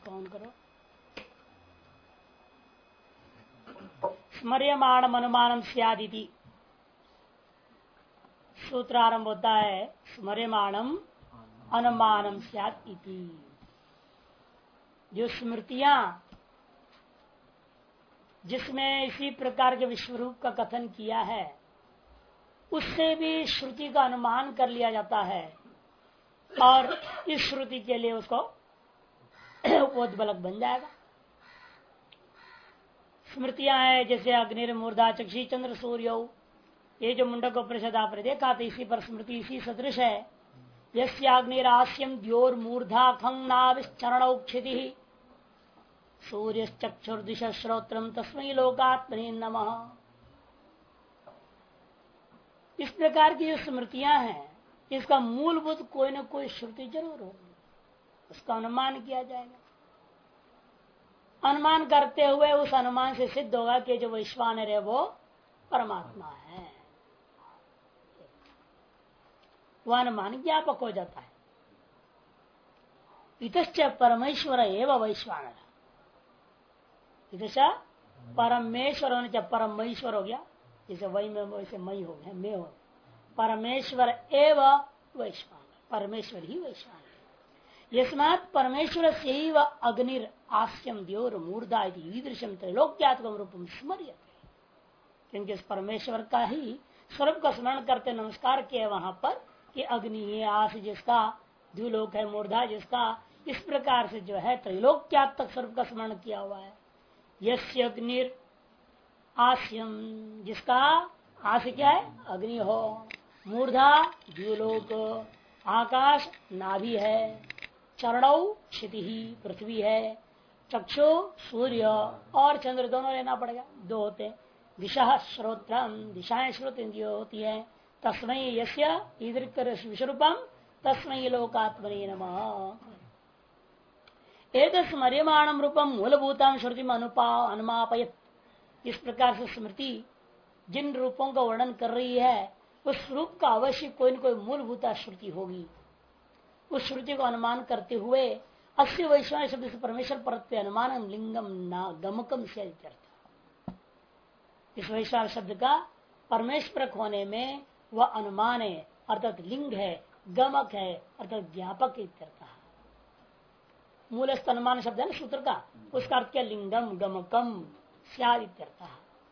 कौन करो। स्मर्यमाण अनुमानम स्यादिति सूत्र आरंभ होता है स्मर्यमाणम अनुमानम स्यात् इति। जो स्मृतियां जिसमें इसी प्रकार के विश्वरूप का कथन किया है उससे भी श्रुति का अनुमान कर लिया जाता है और इस श्रुति के लिए उसको उद्बलक बन जाएगा। स्मृतियां हैं जैसे अग्निर्मूर्धा चक्षी चंद्र सूर्य, ये जो मुंडक उपनिषद आपने देखा था इसी पर स्मृति इसी सदृश है। यस्याग्निरास्यम द्योर्मूर्धा खंगनाविश्चरणौ क्षिति सूर्यश्चक्षुर्दिश श्रोत्रम तस्मै लोकात्मने नमः। इस प्रकार की जो स्मृतियां हैं इसका मूलभूत कोई न कोई श्रुति जरूर होगी, उसका अनुमान किया जाएगा। अनुमान करते हुए उस अनुमान से सिद्ध होगा कि जो वैश्वानर है वो परमात्मा है, वह अनुमान ज्ञापक हो जाता है। इतश्च परमेश्वर एवं वैश्वानर, इतश्च परमेश्वर होने चाहे परमेश्वर हो गया, जैसे वही में वैसे मई हो गया, मैं हो परमेश्वर एवं वैश्वानर, परमेश्वर ही वैश्वानर। यस्मात् परमेश्वर से ही वह अग्निर आस्यम द्योर मूर्धा ईदृशम त्रैलोक्यात्मक रूपम स्मर्यते, क्योंकि इस परमेश्वर का ही स्वरूप का स्मरण करते नमस्कार किया वहां पर कि अग्नि है, आस जिसका, द्विलोक है, मूर्धा जिसका, इस प्रकार से जो है त्रैलोक्यात्मक स्वरूप का स्मरण किया हुआ है। यस्य अग्निर आस्यम, जिसका आस क्या है अग्नि हो, मूर्धा द्विलोक, आकाश नाभि है, चरणौ क्षिति ही पृथ्वी है, चक्षु सूर्य और चंद्र दोनों लेना पड़ेगा, दो होते हैं। दिशा श्रोत्रम, दिशाएं श्रोत इंद्रिय होती है। तस्मै यस्य विश्वरूपम तस्मै लोकात्मने नमः। एतत् स्मर्यमाणम रूपम मूलभूतां श्रुति में अनुमापयत। इस प्रकार से स्मृति जिन रूपों का वर्णन कर रही है उस रूप का अवश्य कोई न कोई मूलभूता श्रुति होगी। उस श्रुति को अनुमान करते हुए अस्य वैश्वान शब्द से परमेश्वर परत्व अनुमानम लिंगम न गमकम से, इस वैश्वान शब्द का परमेश्वर होने में वह अनुमान है अर्थात लिंग है, गमक है अर्थात ज्ञापक इत्यर्थ। मूलस्थ अनुमान शब्द है ना सूत्र का, उसका अर्थ क्या लिंगम गमकम स्याद इत्यर्थ।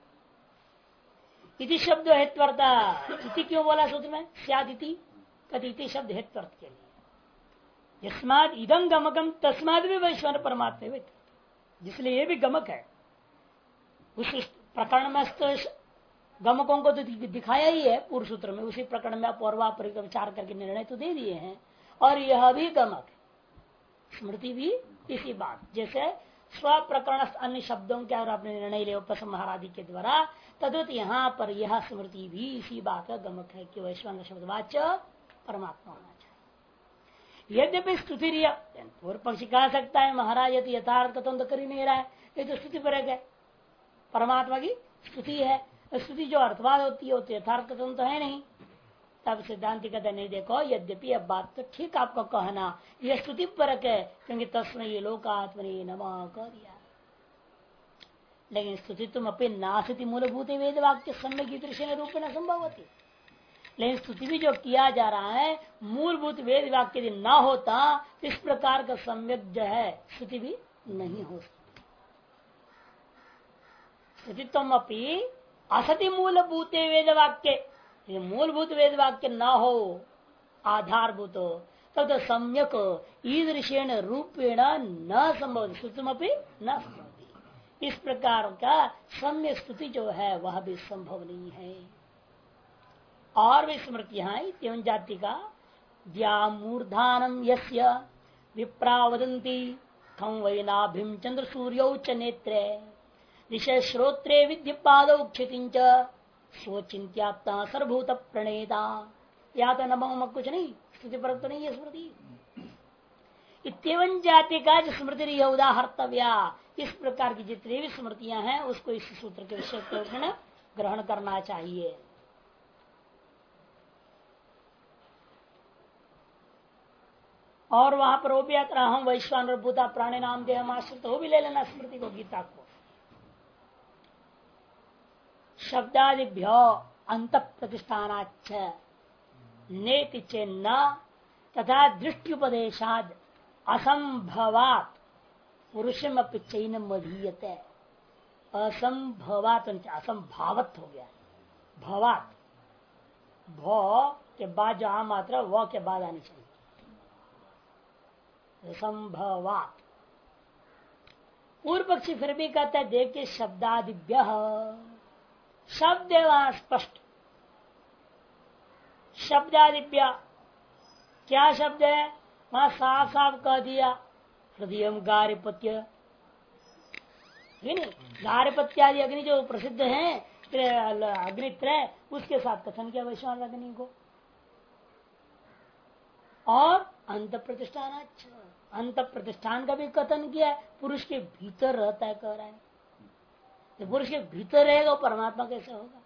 इति शब्द हेत्वर्थ, इति क्यों बोला सूत्र में स्याद इति, कति शब्द हेत्वर्थ के लिए। यस्माद इदं गमकम तस्माद भी वैश्वान परमात्मा, जिसलिए ये भी गमक है। उस प्रकरण में गमकों को तो दिखाया ही है पूर्व सूत्र में, उसी प्रकरण में पूर्वापर का विचार करके निर्णय तो दे दिए हैं। और यह भी गमक है, स्मृति भी इसी बात, जैसे स्व प्रकरण अन्य शब्दों के और अपने निर्णय ले उपसंहार आदि के द्वारा, तद्वत यहाँ पर यह स्मृति भी इसी बात का गमक है कि वैश्वान शब्दवाच्य परमात्मा होना चाहिए। यद्यपि स्तुति पूर्व पक्षी कह सकता है महाराज यदि यथार्थ कथन तो कर ही नहीं रहा है, ये तो स्तुति पर है, परमात्मा की स्तुति है। स्तुति जो अर्थवाद होती है वो तो यथार्थ कथन तो है नहीं। तब सिद्धांति कहते नहीं, देखो यद्यपि अब बात तो ठीक आपका कहना यह स्तुति परक है, क्योंकि तस्मै ये लोकात्मने नमः कह दिया, लेकिन स्तुति तुम अपने नास्ति मूलभूत वेद वाक्य सम्यक दृश्य रूप में संभव होती। लेकिन स्तुति भी जो किया जा रहा है मूलभूत वेद वाक्य यदि न होता इस प्रकार का सम्यक जो है स्तुति भी नहीं हो सकती। स्तुति तुम अपनी असति मूलभूत वेद वाक्य, मूलभूत वेद वाक्य न हो, आधारभूत हो, तब तो सम्यक ईदृशेण रूपेण न संभव, स्तुतिमपि न संभव। इस प्रकार का सम्यक स्तुति जो है वह भी संभव नहीं है। और भी स्मृतियां जाति का व्यामूर्धानम यस्य विप्रा वदन्ति खं वैनाभिम चंद्र सूर्यौ च नेत्रे विषय श्रोत्रे विद्य पादौ क्षितिंच स्वचिंत्यात्मा सर्वभूत प्रणेता। या तो नमः कुछ नहीं, स्तुति पर तो नहीं है स्मृति। इतवन जाति का जो स्मृति उदाहर्तव्या, इस प्रकार की जितनी भी स्मृतियां हैं उसको इस सूत्र के विषय पर ग्रहण करना चाहिए। और वहां पर वो भी आता हम वैश्वानर भूता प्राणी नाम दे हम आश्रित, वो भी ले लेना स्मृति को, गीता को। शब्दादिभ्यो अंत प्रतिष्ठानाच्च नेति चेन्न तथा दृष्टि असंभवात पुरुषम चैन मधीयते। असंभवात असंभावत हो गया, भवात भ के बाद जो आ मात्रा व के बाद आनी चाहिए, असंभवात। पूर्व पक्षी फिर भी कहता है देखिए शब्दादिभ्य, शब्द है वहां स्पष्ट, शब्दादिभ्य क्या शब्द है वहां साफ साफ कह दिया, हृदय गारिपत्य, गारिपत्यादि अग्नि जो प्रसिद्ध है अग्नित्रय, उसके साथ कथन किया वैश्वानर अग्नि को। और अंत प्रतिष्ठान, अंत प्रतिष्ठान का भी कथन किया है, पुरुष के भीतर रहता है कह रहा है। तो पुरुष के भीतर रहेगा वो परमात्मा कैसे होगा?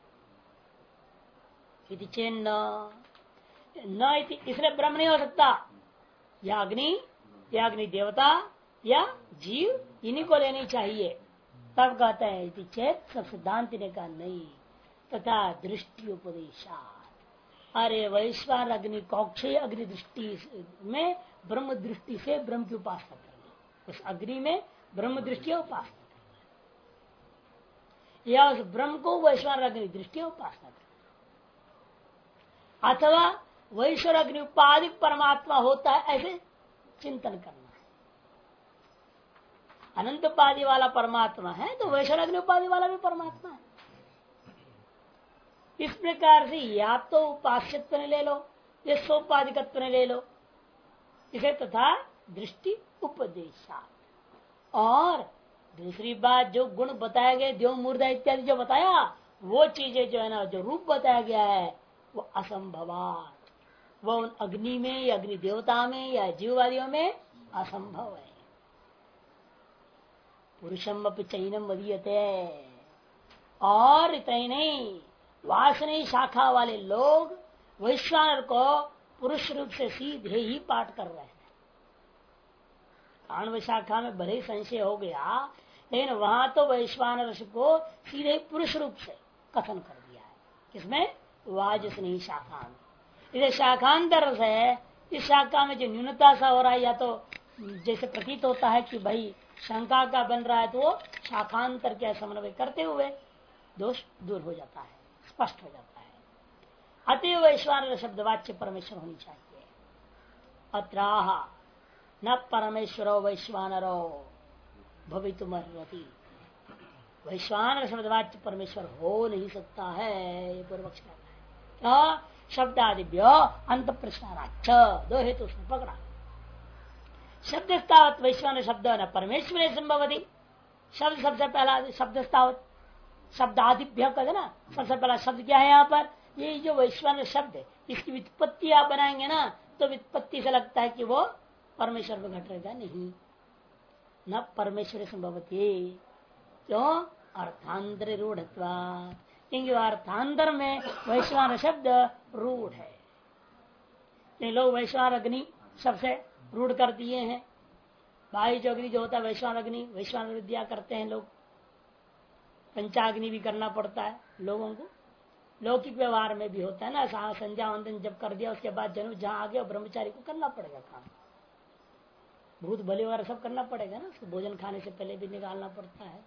इति चेन्न न इति, इसलिए ब्रह्म नहीं हो सकता, या अग्नि देवता या जीव, इन्हीं को लेनी चाहिए। तब कहते हैं इति चेत, सब सिद्धांत ने कहा नहीं, तथा दृष्टि उपदेशा। अरे वैश्वान अग्नि कौक्षय अग्नि दृष्टि में ब्रह्म दृष्टि से ब्रह्म की उपासना करनी, उस अग्नि में ब्रह्म दृष्टि उपासना करनी, या उस ब्रह्म को वैश्वान अग्नि दृष्टि उपासना करनी, अथवा वैश्वर अग्नि उपाधिक परमात्मा होता है ऐसे चिंतन करना है। अनंत उपाधि वाला परमात्मा है तो वैश्वर अग्नि उपाधि वाला भी परमात्मा है। इस प्रकार से या तो उपास्यत्व ने ले लो या सोपाधिकत्व ने ले लो इसे, तथा दृष्टि उपदेशा। और दूसरी बात जो गुण बताए गए देव मूर्धा इत्यादि जो बताया, वो चीजें जो है ना, जो रूप बताया गया है वो असंभवात, वो उन अग्नि में या अग्नि देवता में या जीववादियों में असंभव है। पुरुषम अपि चैनम मदीयते। और इतना ही नहीं, वासनी शाखा वाले लोग वैश्वानर को पुरुष रूप से सीधे ही पाठ कर रहे हैं। आणव शाखा में भले ही संशय हो गया, लेकिन वहां तो वैश्वानर को सीधे पुरुष रूप से कथन कर दिया है। किसमें? वाजसनी शाखा में। इसे शाखांतर से इस शाखा में जो न्यूनता सा हो रहा है, या तो जैसे प्रतीत होता है कि भाई शंका का बन रहा है, तो वो शाखांतर के समन्वय करते हुए दोष दूर हो जाता है, स्पष्ट हो जाता है। अतएव वैश्वानर शब्द वाच्य परमेश्वर होनी चाहिए। अत्राह न परमेश्वरो वैश्वानरो भवितुमर्हति। वैश्वानर शब्द वाच्य परमेश्वर हो नहीं सकता है, ये पूर्व पक्ष कहता है। शब्दादिभ्यो अंत प्रश्नाच, दो हेतु उसने पकड़ा। शब्दस्तावत वैश्वानर शब्द न परमेश्वर संभवती। शब्द सबसे पहला शब्दस्तावत, शब्दादिभ्य कहते ना, सबसे पहला शब्द क्या है यहाँ पर? ये जो वैश्वानर शब्द है, इसकी व्युत्पत्ति आप बनाएंगे ना, तो व्युत्पत्ति से लगता है कि वो परमेश्वर में घटेगा नहीं। न परमेश्वर संभवती, क्यों? अर्थांतर रूढ़त्वा, क्योंकि अर्थांतर में वैश्वानर शब्द रूढ़ है। लोग वैश्वानर अग्नि सबसे रूढ़ कर दिए हैं। बाह्य जो अग्नि जो होता है वैश्वानर अग्नि, वैश्वानर विद्या करते हैं लोग। पंचाग्नि भी करना पड़ता है लोगों को, लौकिक व्यवहार में भी होता है ना। संध्या वंदन जब कर दिया उसके बाद जन्म जहां आ गया, ब्रह्मचारी को करना पड़ेगा काम, भूत भले वाला सब करना पड़ेगा ना। उसको भोजन खाने से पहले भी निकालना पड़ता है।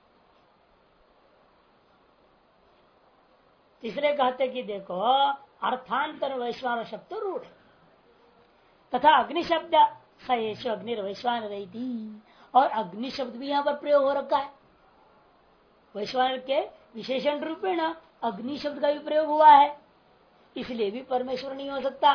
तीसरे कहते कि देखो अर्थांतर वैश्वानर शब्द रूढ़ है, तथा अग्नि शब्द सयेश अग्निर्वैश्वानर रहती, और अग्नि शब्द भी यहाँ पर प्रयोग हो रखा है। वैश्वानर के विशेषण रूप में ना अग्नि शब्द का भी प्रयोग हुआ है, इसलिए भी परमेश्वर नहीं हो सकता।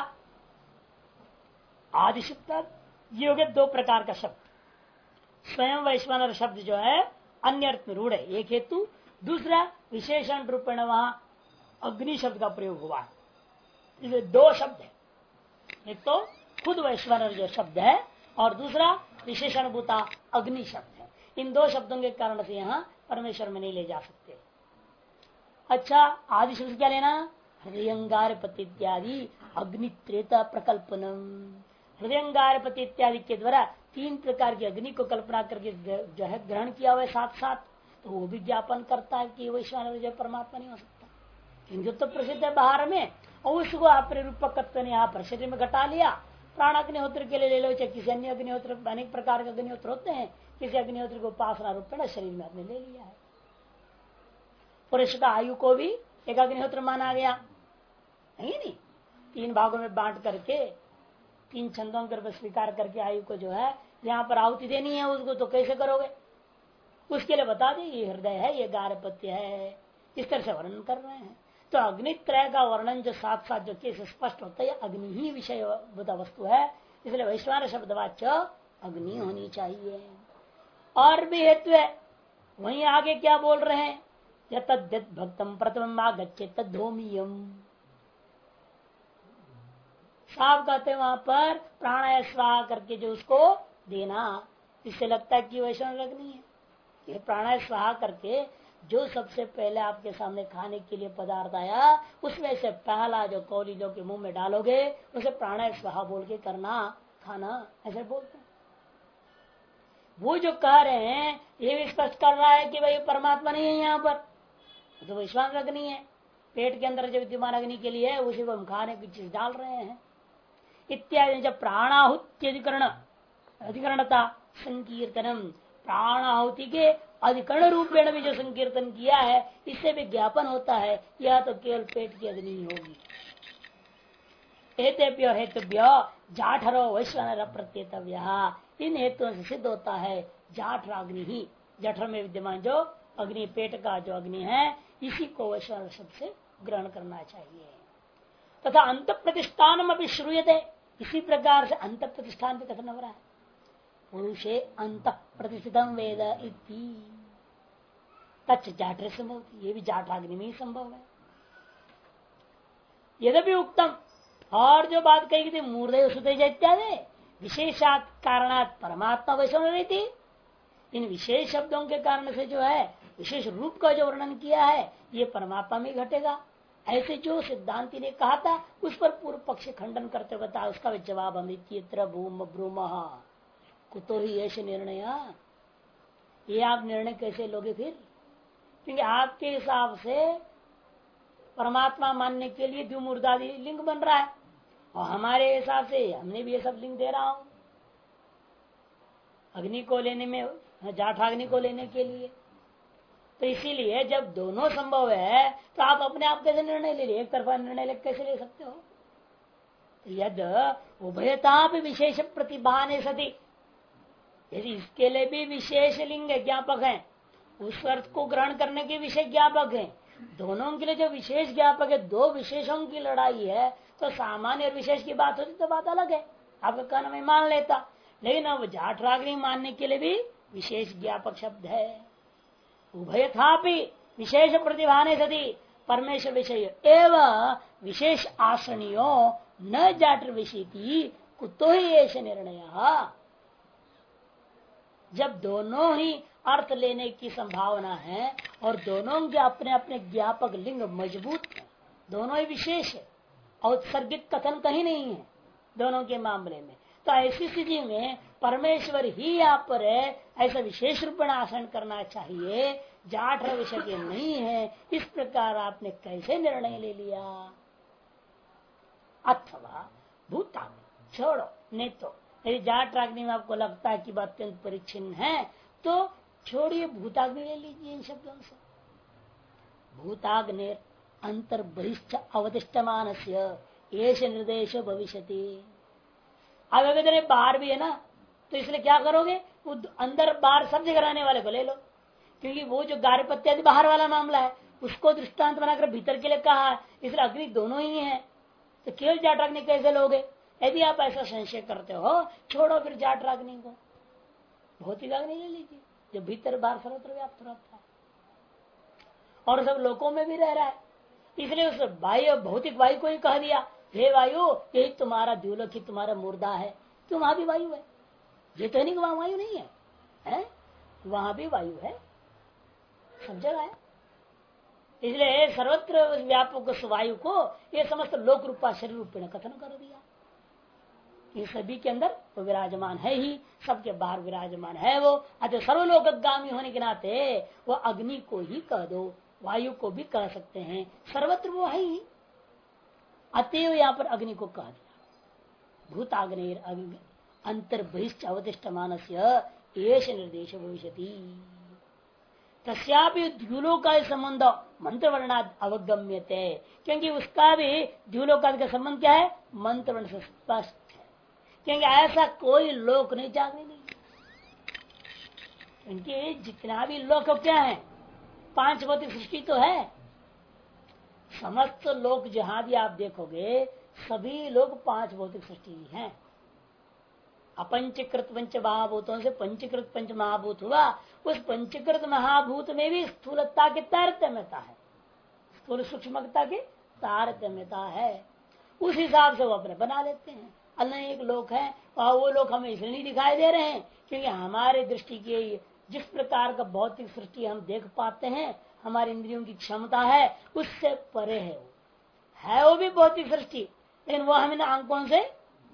आदि शब्द ये हो गए दो प्रकार का शब्द। स्वयं वैश्वानर शब्द जो है अन्य अर्थ में रूढ़ है, एक हेतु। दूसरा विशेषण रूप में वहां अग्नि शब्द का प्रयोग हुआ है, इसलिए दो शब्द है। एक तो खुद वैश्वानर जो शब्द है, और दूसरा विशेषण भूता अग्नि शब्द है। इन दो शब्दों के कारण से यहाँ परमेश्वर में नहीं ले जा सकते। अच्छा, आदि शब्द क्या लेना? हृदयंगार पति इत्यादि अग्नित्रेता प्रकल्पनम। हृदयंगारपति इत्यादि के द्वारा 3 प्रकार की अग्नि को कल्पना करके जो है ग्रहण किया हुआ है साथ साथ, तो वो भी ज्ञापन करता है कि वैश्वानर जो परमात्मा नहीं हो सकता। हिंदू तो प्रसिद्ध है बाहर में, और उसको आपने रूपकत्व ने यहाँ पर शरीर में घटा लिया। प्राण अग्निहोत्र के लिए ले लो, चाहे किसी अन्य अग्निहोत्र, अनेक प्रकार के अग्निहोत्र होते हैं, किसी अग्निहोत्र को उपासना रूपेण शरीर में आपने ले लिया है। पुरुष का आयु को भी एक अग्निहोत्र माना गया, नहीं 3 भागों में बांट करके 3 छंदों के स्वीकार करके आयु को जो है यहाँ पर आहुति देनी है उसको, तो कैसे करोगे? उसके लिए बता दें ये हृदय है, ये गारपत्य है, इस तरह से वर्णन कर रहे हैं। तो अग्नित्रय का वर्णन जो साथ साथ जो कैसे स्पष्ट होता है, अग्नि ही विषय वस्तु है, इसलिए वैश्वानर शब्दवाच्य अग्नि होनी चाहिए। और भी हेतु है, वहीं आगे क्या बोल रहे हैं, तद्यत भक्तम प्रथम आगच्छे तद्धोमियम। साफ कहते वहां पर प्राणाय स्वाहा करके जो उसको देना, इससे लगता है कि वैश्वानर अग्नि है। ये प्राणाय स्वाहा करके जो सबसे पहले आपके सामने खाने के लिए पदार्थ आया, उसमें से पहला जो कौलीलों के मुंह में डालोगे उसे प्राणाय स्वाहा बोल के करना, खाना, ऐसे बोलते हैं। वो जो कह रहे हैं ये भी स्पष्ट कर रहा है कि भाई परमात्मा नहीं है यहाँ पर, तो वैश्वानर अग्नि है। पेट के अंदर जो विद्यमान अग्नि के लिए है उसी को हम खाने की चीज डाल रहे हैं इत्यादि। जब प्राणाहुति अधिकरणता संकीर्तनम, प्राणाहुति के अधिकरण रूपेण भी जो संकीर्तन किया है, इससे भी ज्ञापन होता है यह तो केवल पेट की अग्नि होगी। हेतेभ्यो हेतुभ्यो जाठरो वैश्वानर प्रत्येतव्य, इन हेतुओं से सिद्ध होता है जाठराग्नि ही, जठर में विद्यमान जो अग्नि, पेट का जो अग्नि है, इसी को वैश्वानर शब्द से ग्रहण करना चाहिए। तथा अंत प्रतिष्ठान अभी श्रूयते, इसी प्रकार से अंत प्रतिष्ठान भी कथन हो रहा है। पुरुषे अंत प्रतिष्ठितम वेद इति तच्च जाठर संभव, ये भी जाठाग्नि में ही संभव है। यद्यपि उत्तम, और जो बात कही थी मूर्धय सुतेज इत्यादि विशेषात कारणात परमात्मा वैश्वानर रहती, इन विशेष शब्दों के कारण से जो है विशेष रूप का जो वर्णन किया है ये परमात्मा में घटेगा, ऐसे जो सिद्धांति ने कहा था उस पर पूर्व पक्ष खंडन करते बता, उसका जवाब हम इत्यत्र भूम ब्रूम कुतो ही ऐसे निर्णय, ये आप निर्णय कैसे लोगे फिर? क्योंकि आपके हिसाब से परमात्मा मानने के लिए द्विमूर्धादि लिंग बन रहा है, और हमारे हिसाब से हमने भी ये सब लिंग दे रहा हूं अग्नि को लेने में, जाठाग्नि को लेने के लिए। तो इसीलिए जब दोनों संभव है तो आप अपने आप कैसे निर्णय ले लिए, एक तरफा निर्णय कैसे ले सकते हो? यद उभयता भी विशेष प्रतिभाने सती, यदि इसके लिए भी विशेष लिंग ज्ञापक है, उस अर्थ को ग्रहण करने के विशेष ज्ञापक है, दोनों के लिए जो विशेष ज्ञापक है, दो विशेषों की लड़ाई है, तो सामान्य और विशेष की बात होती तो बात अलग है, आपका कहना मैं मान लेता। लेकिन अब जाठराग्नि मानने के लिए भी विशेष ज्ञापक शब्द है। उभयथापि विशेष प्रतिभाने सदी परमेश्वर विषय एवं विशेष आसनियो न जाटर विषयती कुतो ही ऐसे निर्णय। जब दोनों ही अर्थ लेने की संभावना है और दोनों के अपने अपने ज्ञापक लिंग मजबूत है, दोनों ही विशेष है, औत्सर्गिक कथन कहीं नहीं है दोनों के मामले में, तो ऐसी स्थिति में परमेश्वर ही यहाँ पर है, ऐसा विशेष रूप में आसन करना चाहिए, जाठ विषय के नहीं है। इस प्रकार आपने कैसे निर्णय ले लिया? अथवा भूता छोड़ो, नहीं तो यदि जाठराग्नि में आपको लगता है कि बात अत्यंत परिच्छिन्न है तो छोड़िए, भूताग्नि ले लीजिए इन शब्दों से। भूताग्नि अंतर्बहिश्च अवतिष्ठमान से निर्देश भविष्यति। अब अगर बाहर भी है ना, तो इसलिए क्या करोगे, वो अंदर बाहर सब जगह रहने वाले को ले लो, क्योंकि वो जो गार्हपत्यादि बाहर वाला मामला है उसको दृष्टांत बनाकर भीतर के लिए कहा है, इसलिए अग्नि दोनों ही है, तो केवल जाठराग्नि कैसे लोगे? यदि आप ऐसा संशय करते हो, छोड़ो फिर जाठराग्नि को, भौतिक अग्नि ले लीजिए जो भीतर बाहर सर्वत्र व्याप्त रहता है और सब लोकों में भी रह रहा है। इसलिए उस वायु, भौतिक वायु को ही कह दिया, हे वायु यही तुम्हारा द्युलोक ही तुम्हारा मुर्दा है, तो वहां भी वायु है, ये तो नहीं कि वहां वायु नहीं है, वहां भी वायु है, सब जगह है। इसलिए सर्वत्र व्यापक वायु को ये समस्त लोक रूपा शरीर रूप में कथन कर दिया। कि सभी के अंदर वो विराजमान है ही, सबके बाहर विराजमान है वो। अतः सर्वलोकगामी होने के नाते वो अग्नि को ही कह दो, वायु को भी कह सकते हैं, सर्वत्र वो है ही। अतएव यहाँ पर अग्नि को कह दिया। भूताग्नि अंतर्बहिष्ठ अवतिष्ठ मानस्य एष निर्देश भविष्यति। तस्यापि द्युलोका संबंध मंत्र वर्णाद अवगम्यते, क्योंकि उसका भी द्युलोका का संबंध क्या है, मंत्र वर्ण से स्पष्ट है। क्योंकि ऐसा कोई लोक नहीं जागने नहीं, क्योंकि जितना भी लोक क्या है, पांच भौतिक सृष्टि तो है। समस्त लोक जहां भी आप देखोगे सभी लोग पांच भौतिक सृष्टि ही हैं। अपंचकृत पंच महाभूतों से पंचकृत पंच महाभूत हुआ, उस पंचकृत महाभूत में भी स्थूलता की तारतम्यता है, स्थूल सूक्ष्मता की तारतम्यता है। उस हिसाब से वो अपने बना लेते हैं। अनेक लोग हैं और वो लोग हमें इसलिए नहीं दिखाई दे रहे हैं क्योंकि हमारे दृष्टि की जिस प्रकार का भौतिक सृष्टि हम देख पाते हैं, हमारी इंद्रियों की क्षमता है उससे परे है। वो है वो भी भौतिक सृष्टि, लेकिन वो हमें आंखों से,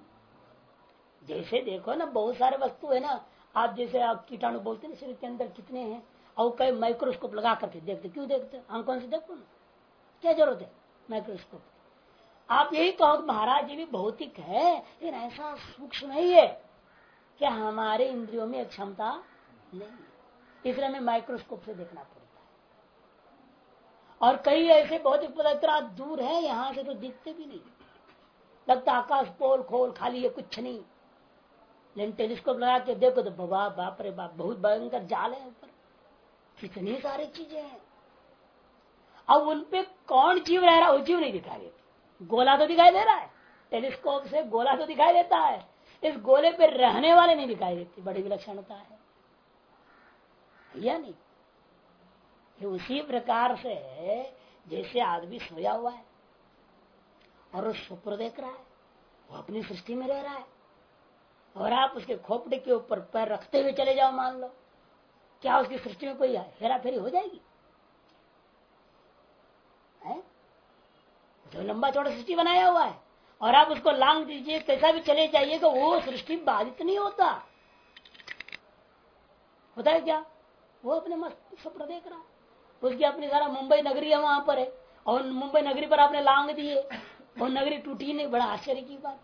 जैसे देखो ना बहुत सारे वस्तु है ना, आप जैसे आप कीटाणु बोलते हैं शरीर के अंदर कितने हैं, और कई माइक्रोस्कोप लगा करके देखते, क्यों देखते, आंखों से देखो ना, क्या जरूरत है माइक्रोस्कोप। आप यही कहो महाराज जी भी भौतिक है, लेकिन ऐसा सूक्ष्म नहीं है क्या, हमारे इंद्रियों में क्षमता नहीं, इसलिए हमें माइक्रोस्कोप से देखना पड़ता है। और कई ऐसे भौतिक पदार्थ इतना दूर है यहां से तो दिखते भी नहीं, लगता आकाश पोल खोल खाली है, कुछ नहीं। लेकिन टेलीस्कोप लगा के देखो तो बाप रे बाप, बहुत भयंकर जाल है ऊपर, कितनी सारी चीजें हैं। अब उनपे कौन जीव रह रहा है, वो जीव नहीं दिखाई देता। गोला तो दिखाई दे रहा है, टेलीस्कोप से गोला तो दिखाई देता है, इस गोले पे रहने वाले नहीं दिखाई देती। बड़ी विलक्षणता है या नहीं। ये उसी प्रकार से जैसे आदमी सोया हुआ है और वो स्वप्न देख रहा है, वो अपनी सृष्टि में रह रहा है, और आप उसके खोपड़े के ऊपर पैर रखते हुए चले जाओ, मान लो, क्या उसकी सृष्टि में कोई हेरा फेरी हो जाएगी? है? जो लंबा चौड़ा सृष्टि बनाया हुआ है और आप उसको लांग दीजिए, कैसा भी चले जाइएगा, वो सृष्टि बाधित नहीं होता है क्या? वो अपने मस्त स्वप्न देख रहा है, उसकी अपनी सारा मुंबई नगरी है वहां पर है, और मुंबई नगरी पर आपने लांग दिए और नगरी टूटी नहीं, बड़ा आश्चर्य की बात।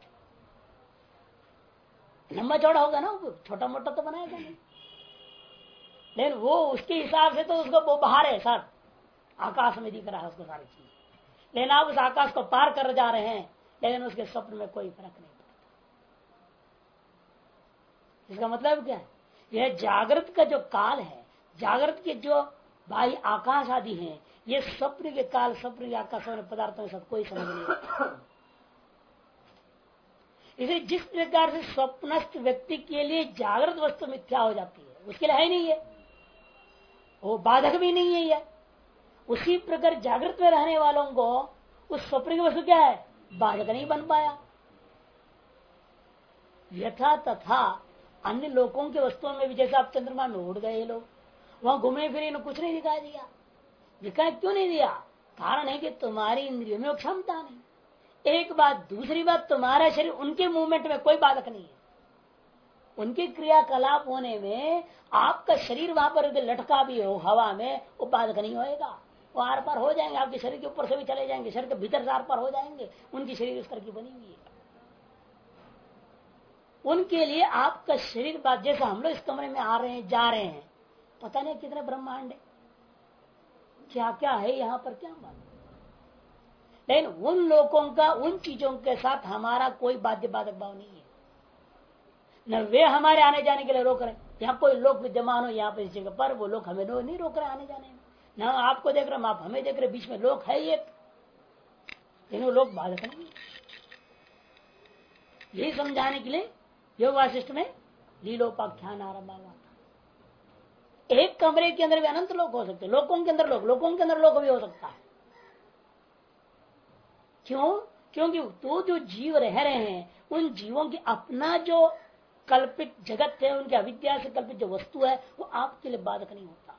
लंबा चौड़ा होगा ना, वो छोटा मोटा तो बनाएगा नहीं, लेकिन वो उसके हिसाब से तो उसको वो बाहर है सर, आकाश में दिख रहा है उसको सारी चीज, लेकिन आप उस आकाश को पार कर जा रहे हैं, लेकिन उसके स्वप्न में कोई फर्क नहीं पड़ता। इसका मतलब क्या है, यह जागृत का जो काल है, जागृत के जो बाह्य आकाश आदि हैं, ये स्वप्न के काल, स्वप्न के आकाश पदार्थों के साथ कोई संबंध नहीं है। इसलिए जिस प्रकार से स्वप्नस्थ व्यक्ति के लिए जागृत वस्तु मिथ्या हो जाती है, उसके लिए है नहीं है, वो बाधक भी नहीं है ये, उसी प्रकार जागृत में रहने वालों को उस स्वप्न की वस्तु क्या है, बाधक नहीं बन पाया। यथा तथा अन्य लोगों के वस्तुओं में भी, जैसे आप चंद्रमा में उड़ गए लोग, वहां घूमने फिरे कुछ नहीं दिखाई दिया। दिखाई क्यों नहीं दिया? कारण है कि तुम्हारी इंद्रियों में क्षमता नहीं। एक बात, दूसरी बात, तुम्हारा शरीर उनके मूवमेंट में कोई बाधक नहीं है, उनके क्रियाकलाप होने में आपका शरीर वहां पर लटका भी हो हवा में, वो बाधक नहीं होएगा, वो आर पार हो जाएंगे, आपके शरीर के ऊपर से भी चले जाएंगे, शरीर के भीतर से आर पार हो जाएंगे, उनकी शरीर उस तरह की बनी हुई है। उनके लिए आपका शरीर बात, जैसे हम लोग इस कमरे में आ रहे हैं जा रहे हैं, पता नहीं कितने ब्रह्मांड है, क्या क्या है यहाँ पर, क्या बात। लेकिन उन लोगों का उन चीजों के साथ हमारा कोई बाध्य बाधक भाव नहीं है, न वे हमारे आने जाने के लिए रोक रहे। यहाँ कोई लोग विद्यमान हो यहाँ पर इस जगह पर, वो लोग हमें नहीं रोक रहे आने जाने में, न आपको देख रहे, आप हमें देख रहे, बीच में लोग है एक, लेकिन वो लोग बाधक नहीं। यही समझाने के लिए योग वासिष्ठ में लीलोपाख्यान आरंभ हुआ था। एक कमरे के अंदर भी अनंत लोग हो सकते, लोगों के अंदर लोग, लोगों के अंदर लोग भी हो सकता है। क्यों? क्योंकि तो जो जीव रह रहे हैं, उन जीवों की अपना जो कल्पित जगत है, उनकी अविद्या से कल्पित जो वस्तु है, वो आपके लिए बाधक नहीं होता।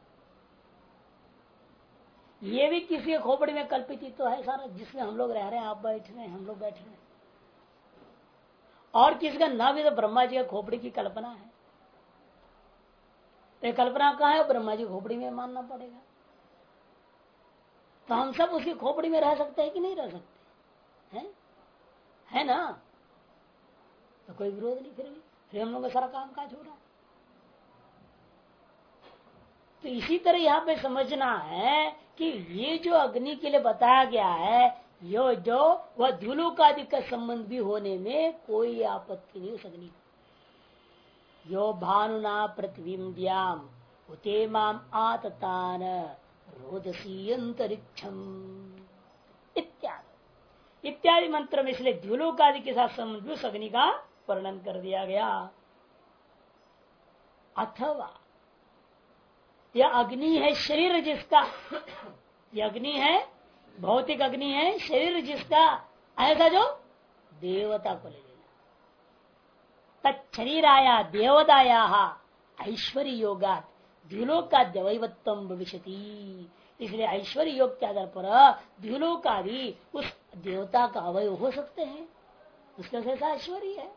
ये भी किसी खोपड़ी में कल्पित ही तो है सारा, जिसमें हम लोग रह रहे हैं, आप बैठ रहे हैं, हम लोग बैठ रहे हैं, और किसी का ना भी तो ब्रह्मा जी का खोपड़ी की कल्पना है। तो कल्पना कहाँ है? ब्रह्मा जी खोपड़ी में मानना पड़ेगा। तो हम सब उसकी खोपड़ी में रह सकते हैं कि नहीं रह सकते हैं? है ना? तो कोई विरोध नहीं। फिर हम लोग का सारा काम काज हो रहा है। तो इसी तरह यहाँ पे समझना है कि ये जो अग्नि के लिए बताया गया है, यो जो वह द्युलोकादि का संबंध भी होने में कोई आपत्ति नहीं उस अग्नि। यो भानुना पृथ्वीम द्याम उते माम आततान रोदसी अंतरिक्षम इत्यादि इत्यादि मंत्र में इसलिए द्युलोकादि के साथ संबंध भी उस अग्नि का वर्णन कर दिया गया। अथवा यह अग्नि है शरीर जिसका, यह अग्नि है भौतिक अग्नि है शरीर जिसका, ऐसा जो देवता को ले लेना। तत्शरीराया देवताया ऐश्वर्य योगात द्युलोका दैवत्वम भविष्यति। इसलिए ऐश्वर्य योग के आधार पर द्युलोकादि उस देवता का अवयव हो सकते हैं। उसका कैसा ऐश्वर्य है।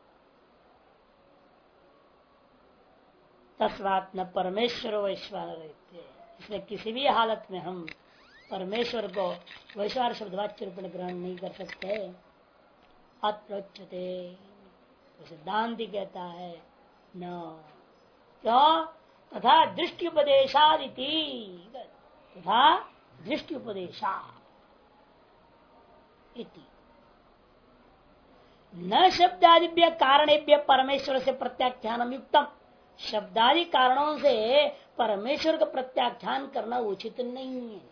तस्मात् न परमेश्वर वैश्वानर, इसलिए किसी भी हालत में हम परमेश्वर को वैश्वानर शब्दवाच्य रूप में ग्रहण नहीं कर सकते। अत्रोच्यते सिद्धांति कहता है न, क्यों? तथा दृष्टि उपदेशादिति, तथा दृष्टि उपदेशा न शब्दादिभ्य कारणेभ्य परमेश्वर से प्रत्याख्यानम युक्तम। शब्दादि कारणों से परमेश्वर का प्रत्याख्यान करना उचित नहीं है।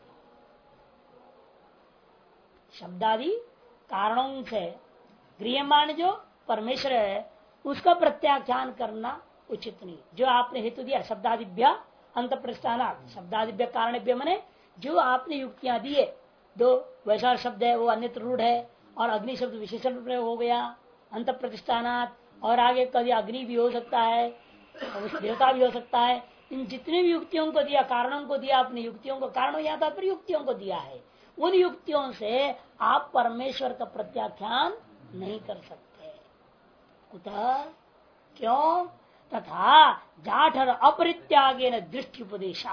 शब्दादि कारणों से गृह्यमान जो परमेश्वर है उसका प्रत्याख्यान करना उचित नहीं। जो आपने हेतु दिया शब्दादिभ्य अंत प्रस्थाना, शब्दादिभ्य कारणेभ्य मने जो आपने युक्तियां दिए, दो वैसा शब्द है वो अन्यत्र रूढ़ है और अग्नि शब्द विशेषण रूप में हो गया अंत प्रतिष्ठानात, और आगे कभी अग्नि भी हो सकता है और देवता भी हो सकता है। इन जितने भी युक्तियों को दिया, कारणों को दिया, अपनी युक्तियों को, कारणों या तात्पर्य युक्तियों को दिया है, उन युक्तियों से आप परमेश्वर का प्रत्याख्यान नहीं कर सकते। कुतः? क्यों? तथा जाठर अपरित्यागे न दृष्टि उपदेशा,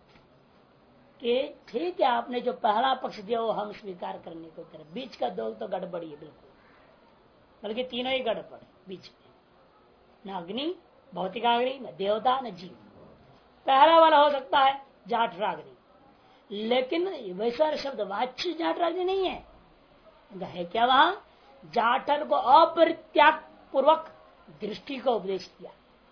ठीक है आपने जो पहला पक्ष दिया वो हम स्वीकार करने को करें, बीच का दो तो गड़बड़ी है बिल्कुल, बल्कि तीनों ही गड़बड़ बीच में, न अग्नि भौतिकाग्नि, न देवता, न जीव। पहला वाला हो सकता है जाठराग्नि, लेकिन वैसा शब्द वाच्य जाठराग्नि नहीं है। क्या वहां जाठर को अपरित्याग पूर्वक दृष्टि को उपदेश किया,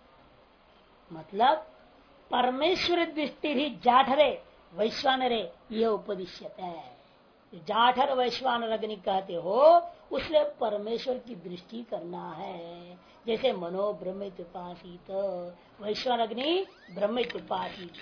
मतलब परमेश्वर दृष्टि ही जाठरे वैश्वानरे ये उपदिश्यत है। जाठर वैश्वानर अग्नि कहते हो उससे परमेश्वर की दृष्टि करना है। जैसे मनो ब्रह्मित्युपासित, वैश्वान अग्नि ब्रह्मित्युपासित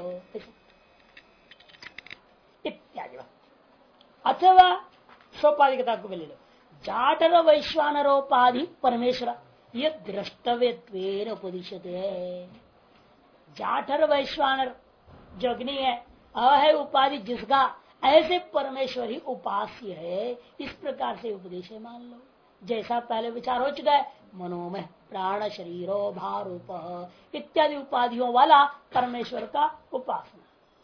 इत्यादि। अथवा सोपाधिकता को ले लो, जाठर वैश्वानरोपाधि परमेश्वर ये द्रष्टव्य उपदिश्यते है। जाठर वैश्वानर जो अग्नि है, अ है उपाधि जिसका, ऐसे परमेश्वर ही उपास्य है, इस प्रकार से उपदेश मान लो। जैसा पहले विचार हो चुका है, मनोमय प्राण शरीरो भारूप इत्यादि उपाधियों वाला परमेश्वर का उपासना।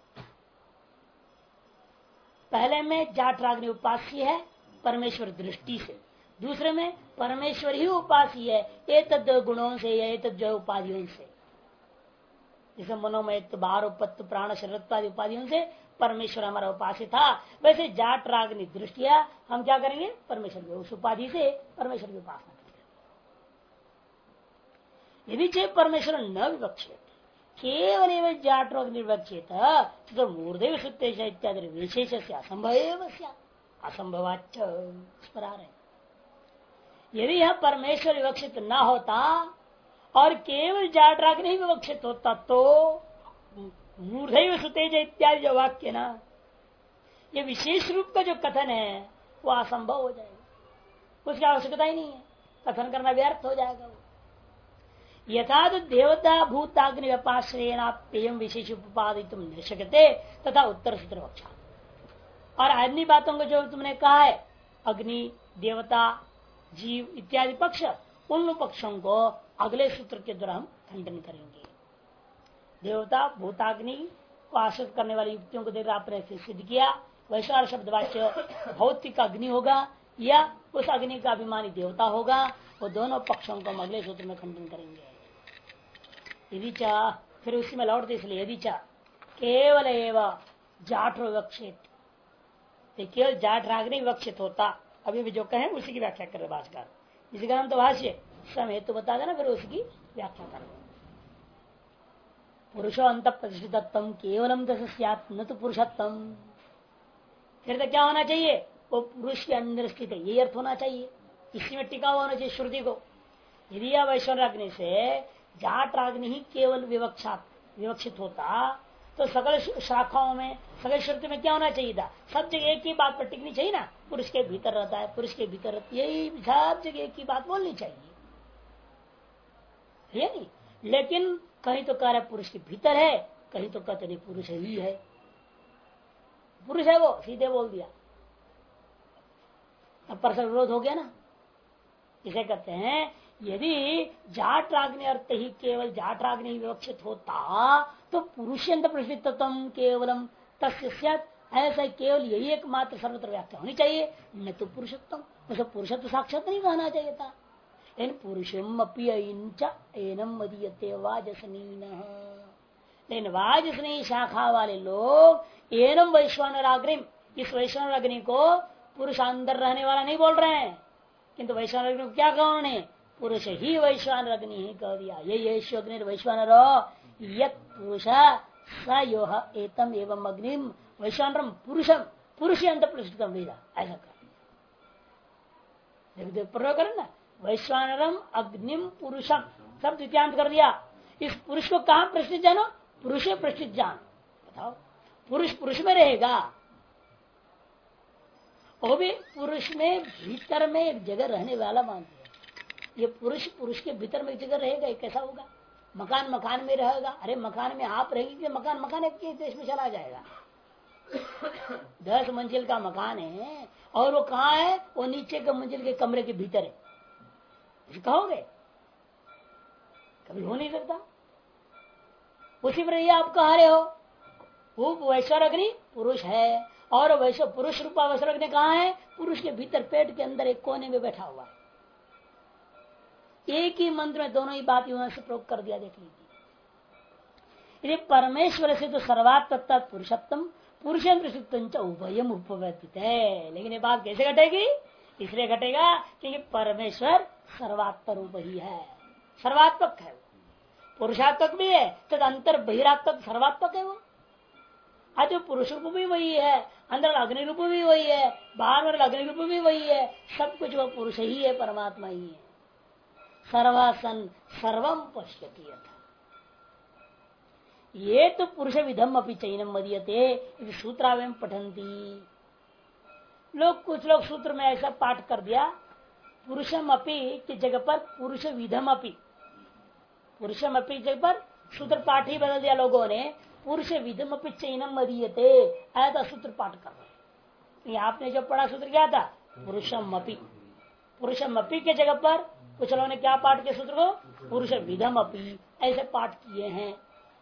पहले में जाठराग्नि उपास्य है परमेश्वर दृष्टि से, दूसरे में परमेश्वर ही उपास्य है एतद गुणों से या एतद जो उपाधियों से। जैसे मनोमय भारूपत्व प्राण शरीर उपाधियों से परमेश्वर हमारा उपास्य था, वैसे जाठराग्नि दृष्टिया हम क्या करेंगे, परमेश्वर की उस उपाधि से परमेश्वर की उपासना करेंगे। यदि चे परमेश्वर न विवक्षित केवल जाठराग्नि विवक्षित तो मूर्धेव सुत्ते इत्यादि विशेष से असंभवाच पर आ रहे। यदि यह परमेश्वर विवक्षित न होता और केवल जाठराग्नि विवक्षित होता तो मूर्धैव सुतेज इत्यादि जो वाक्य ना, ये विशेष रूप का जो कथन है वो असंभव हो जाएगा, उसकी आवश्यकता ही नहीं है, कथन करना व्यर्थ हो जाएगा। यथा तो देवता भूताग्नि व्यपाश्रयेण विशेष उपादित न शकते तथा उत्तर सूत्र वक्षा। और अन्य बातों को जो तुमने कहा है अग्नि देवता जीव इत्यादि पक्ष, उन पक्षों को अगले सूत्र के द्वारा हम खंडन करेंगे। देवता भूताग्नि को आश्रित करने वाली युक्तियों को देखकर आपने सिद्ध किया वैश्वानर शब्द वाच्य भौतिक अग्नि होगा या उस अग्नि का अभिमानी देवता होगा। वो दोनों पक्षों को हम अगले सूत्र में खंडन करेंगे। यदि चा फिर उसी में लौटते इसलिए यदि चा केवल एवं जाठ विवक्षित, केवल जाठ रागनी विवक्षित होता, अभी भी जो कहें उसी की व्याख्या कर रहे भाष्यकार। इसी का नाम तो भाष्य समय तो बता देना, फिर उसकी व्याख्या कर। पुरुषो अंत प्रतिष्ठितत्व केवलम दस्यात् न तो पुरुषत्म। फिर तो क्या होना चाहिए, वो पुरुष के अंदर स्थित है, यही अर्थ होना चाहिए। इसी में टिका हुआ होना चाहिए श्रुति को। यदि यह वैश्वानर अग्नि से जाट अग्नि ही केवल विवक्षित होता तो सकल शाखाओं में सकल श्रुति में क्या होना चाहिए था, सब जगह एक ही बात पर टिकनी चाहिए ना, पुरुष के भीतर रहता है, पुरुष के भीतर रहता है, यही सब जगह एक ही बात बोलनी चाहिए, ये नहीं। लेकिन कहीं तो कह रहे पुरुष के भीतर है, कहीं तो कहते नहीं पुरुष ही है, पुरुष है वो सीधे बोल दिया, अब परस्पर विरोध हो गया ना। इसे कहते हैं यदि जाट रागनी अर्थ ही केवल जाट रागनी विवक्षित होता तो पुरुषंत प्रसिद्धतम केवलम तस्य, ऐसा केवल यही एकमात्र सर्वत्र व्याख्या होनी चाहिए, न तो पुरुषोत्तम, उसे पुरुषत्व साक्षात नहीं कहना चाहिए था। इन पुरुषम अपि एनम मदीयते वाजसनीन, लेकिन वाजसनी शाखा वाले लोग एनम वैश्वानर अग्निम, इस वैश्वानर अग्नि को पुरुष अंदर रहने वाला नहीं बोल रहे हैं, किंतु वैश्वानर अग्नि को क्या कहा उन्होंने, पुरुष ही वैश्वानर अग्नि ही कह दिया। ये अग्नि वैश्वानर यत पुरुष स योह एतम एवं अग्निम वैश्वानरम पुरुषम पुरुष अंत प्रतिष्ठितम वेदा, ऐसा कर प्रयोग करें ना, वैश्वानरम अग्निम पुरुषम सब द्वितीयांत कर दिया। इस पुरुष को कहां प्रतिष्ठित जानो, पुरुष प्रतिष्ठित जान। बताओ पुरुष पुरुष में रहेगा, वो भी पुरुष में भीतर में एक जगह रहने वाला मानते हैं। ये पुरुष पुरुष के भीतर में एक जगह रहेगा, ये कैसा होगा, मकान मकान में रहेगा। अरे मकान में आप रहेंगे, मकान मकान के देश में चला जाएगा। 10 मंजिल का मकान है और वो कहाँ है, वो नीचे के मंजिल के कमरे के भीतर है, कहोगे कभी हो नहीं सकता। उसी पर आप कह रहे हो वो वैश्वानर अग्नि पुरुष है और वैश्व पुरुष रूपा वैश्वानर अग्नि कहाँ है, पुरुष के भीतर पेट के अंदर एक कोने में बैठा हुआ है। एक ही मंत्र में दोनों ही बात यहां से प्रयोग कर दिया। देख लीजिए, परमेश्वर से तो सर्वात्म पुरुषोत्तम पुरुष उभयम उपवर्तित है, लेकिन ये बात कैसे घटेगी, इसलिए घटेगा क्योंकि परमेश्वर सर्वात्म रूप ही है, सर्वात्मक है, पुरुषात्मक भी है तो अंतर बहिरात्मक सर्वात्मक है वो। आज पुरुष रूप भी वही है, अंदर अग्नि रूप भी वही है, बाहर वाला अग्नि रूप भी वही है, सब कुछ वो पुरुष ही है, परमात्मा ही है। सर्वासन सर्वम पश्यति यथा, ये तो पुरुष विधम अपनी चैनम मदीयते सूत्रावयम पठंती। लोग कुछ लोग सूत्र में ऐसा पाठ कर दिया, पुरुषम अपी की जगह पर पुरुष विधम अपी, पुरुषम अपी जगह पर सूत्र पाठ ही बदल दिया लोगों ने, पुरुष विधम अपी चैनम मदीयते ऐसा सूत्र पाठ कर रहे। आपने जो पढ़ा सूत्र क्या था, पुरुषम अपी, पुरुषम अपी के जगह पर कुछ लोगों ने क्या पाठ किया सूत्र को, पुरुष विधम अपी ऐसे पाठ किए हैं।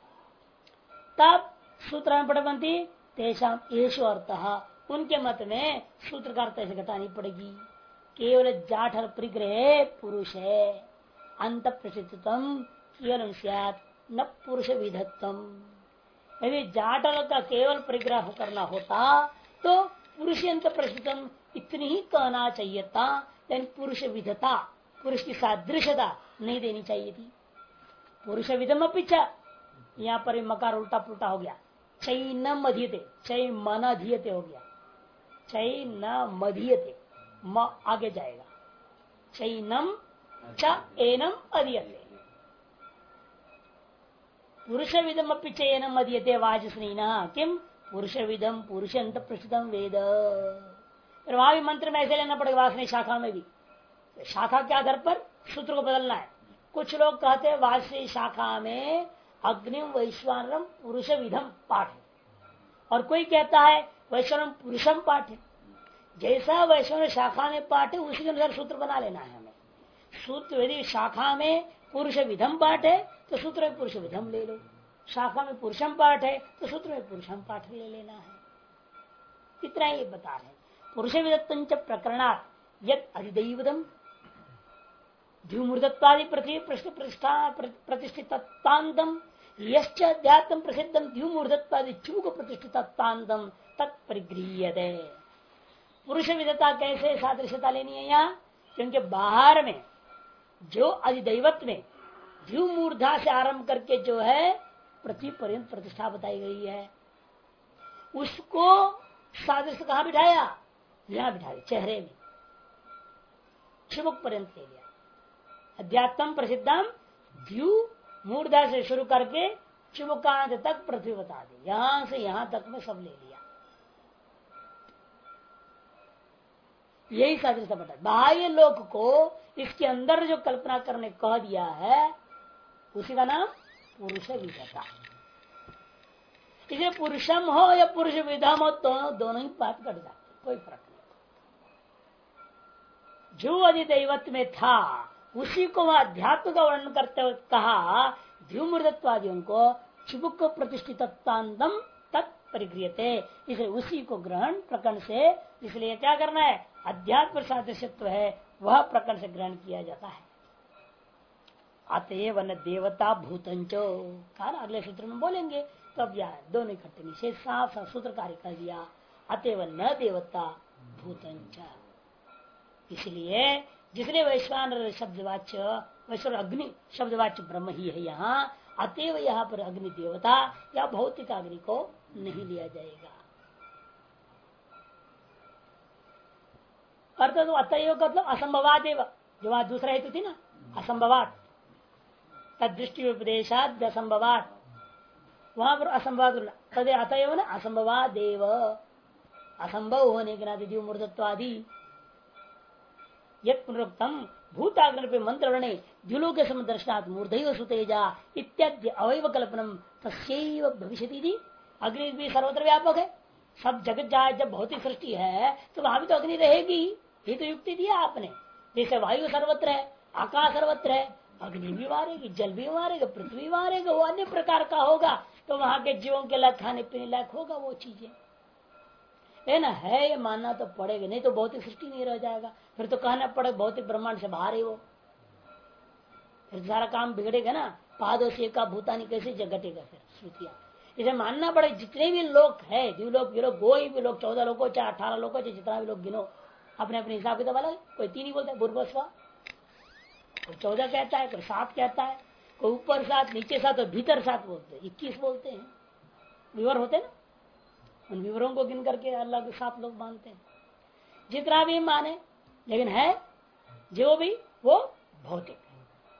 तब सूत्र पटबंती तेषाम येषु अर्थ, उनके मत में सूत्र का अर्थ ऐसे घटानी पड़ेगी। केवल जाठ परिग्रह पुरुष है, अंत प्रसिद्धतम केवल स्यात् न पुरुष विधत्तम। यदि जाठ का केवल परिग्रह करना होता तो पुरुष अंत प्रसिद्धतम इतनी ही कहना चाहिए था, लेकिन पुरुष विधता, पुरुष की सादृश्यता नहीं देनी चाहिए थी। पुरुष विधम पिछा, यहाँ पर मकार उल्टा पुल्टा हो गया, चैनम अधीयते, चै मन अधीयते हो गया, चै न मधीयते, म आगे जाएगा, चैनम च एनम अधीयते, पुरुष विधम अपि चैनम अधीयते वाजस्नीना किम पुरुष विधम पुरुषंत प्रसिद्धम वेद। फिर वहां भी मंत्र में ऐसे लेना पड़ेगा, वासनी शाखा में भी शाखा के आधार पर सूत्र को बदलना है। कुछ लोग कहते हैं वासनी शाखा में अग्निम वैश्वानरम पुरुष विधम पाठ है, और कोई कहता है वैश्वानरम पुरुषम पाठ है। जैसा वैश्वानर शाखा में पाठ है उसी के अनुसार सूत्र बना लेना है हमें। सूत्र यदि शाखा में पुरुष विधम पाठ है तो सूत्र में पुरुष विधम ले लो, शाखा में पुरुषम पाठ है तो सूत्र में पुरुषम पाठ ले लेना है। इतना ही बता रहे। पुरुष विदत्त प्रकरणात् यद अधिदैवतम द्युमूर्धत्वादि प्रतिष्ठा प्रतिष्ठितांतम यश्च अध्यात्म प्रसिद्धम द्युमूर्धत्वादि चूक प्रतिष्ठितांतम तत्परिगृह्यते। पुरुष विदता कैसे सादृश्यता लेनी है यहाँ, क्योंकि बाहर में जो अधिदैवत में द्युमूर्धा से आरंभ करके जो है पृथ्वी पर्यंत प्रतिष्ठा बताई गई है, उसको सादृश्य कहाँ बिठाया, यहाँ बिठा दिया चेहरे में, चिमुक पर्यंत ले लिया। अध्यात्म प्रसिद्धम द्यू मूर्धा से शुरू करके चिमुकांत तक पृथ्वी बता दी, यहां से यहां तक में सब ले लिया। यही सादृश्य बता। बाह्य लोक को इसके अंदर जो कल्पना करने कह दिया है उसी का नाम पुरुष विधता। इसलिए पुरुषम हो या पुरुष विधम हो दोनों ही बात कट जाते, कोई फर्क नहीं। जो अधिदैवत में था उसी को वह अध्यात्म का वर्णन करते हुए कहा द्युमूर्धत्वादियों को चिबुक प्रतिष्ठित तत्परिगृह्यते। इसलिए उसी को ग्रहण प्रकरण से, इसलिए क्या करना है, अध्यात्म सादृश्यत्व है वह प्रकरण से ग्रहण किया जाता है। अतएव न देवता भूतंचो, कहा अगले सूत्र में बोलेंगे तो अब यह दोनों इकट्ठे निषेध साफ साफ सूत्र कार्य कर दिया। अतएव न देवता भूतंच, इसलिए जिसने वैश्वानर शब्दवाच्य वैश्वर अग्नि शब्दवाच्य ब्रह्म ही है यहाँ, अतएव यहाँ पर अग्नि देवता या भौतिक अग्नि को नहीं लिया जाएगा। अर्थात तो अतएव का मतलब असंभवात एवं, जो वहां दूसरा हेतु थी ना असंभवात, तदृष्टि उपदेशाद असंभवात, वहां पर असंभवात तदे अतएव न असंभवात देव, असंभव होने के नाते जीव मूर्धत्वादि यत् पुनरुक्तम भूताग्नि पे मंत्र वर्णे द्युलोक समदर्शनात् मूर्धैव सुतेजा इत्यादि अवयव कल्पनम तस्यैव भविष्यति थी। अग्नि भी सर्वत्र व्यापक है, सब जगत जहाँ जब भौतिक सृष्टि है तो वहां भी तो अग्नि रहेगी, ये तो युक्ति दिया आपने। जैसे वायु सर्वत्र है, आकाश सर्वत्र है, अग्नि भी मारेगी, जल भी मारेगा, पृथ्वी मारेगा, वो अन्य प्रकार का होगा तो वहां के जीवों के लायक खाने पीने लायक होगा वो चीजें है ना, है ये मानना तो पड़ेगा, नहीं तो भौतिक सृष्टि नहीं रह जाएगा। फिर तो कहना पड़ेगा भौतिक ब्रह्मांड से बाहर है वो, फिर सारा काम बिगड़ेगा ना। पादों से का भूतानी कैसे घटेगा फिर श्रुतियां, इसे मानना पड़ेगा। जितने भी लोग है द्विलोक लोग, कोई भी लोग 14 लोग हो चाहे 18 लोग हो चाहे जितना भी लोग गिनो, अपने अपने हिसाब किताब वाला, कोई 3 ही बोलता है बुर्बस्वा, कोई 14 कहता है, कोई 7 कहता है, कोई ऊपर 7 नीचे 7 और भीतर 7 बोलते हैं, 21 बोलते हैं, विवर होते ना, उन विवरों को गिन करके अल्लाह के 7 लोग मानते हैं। जितना भी माने, लेकिन है जो भी वो भौतिक है।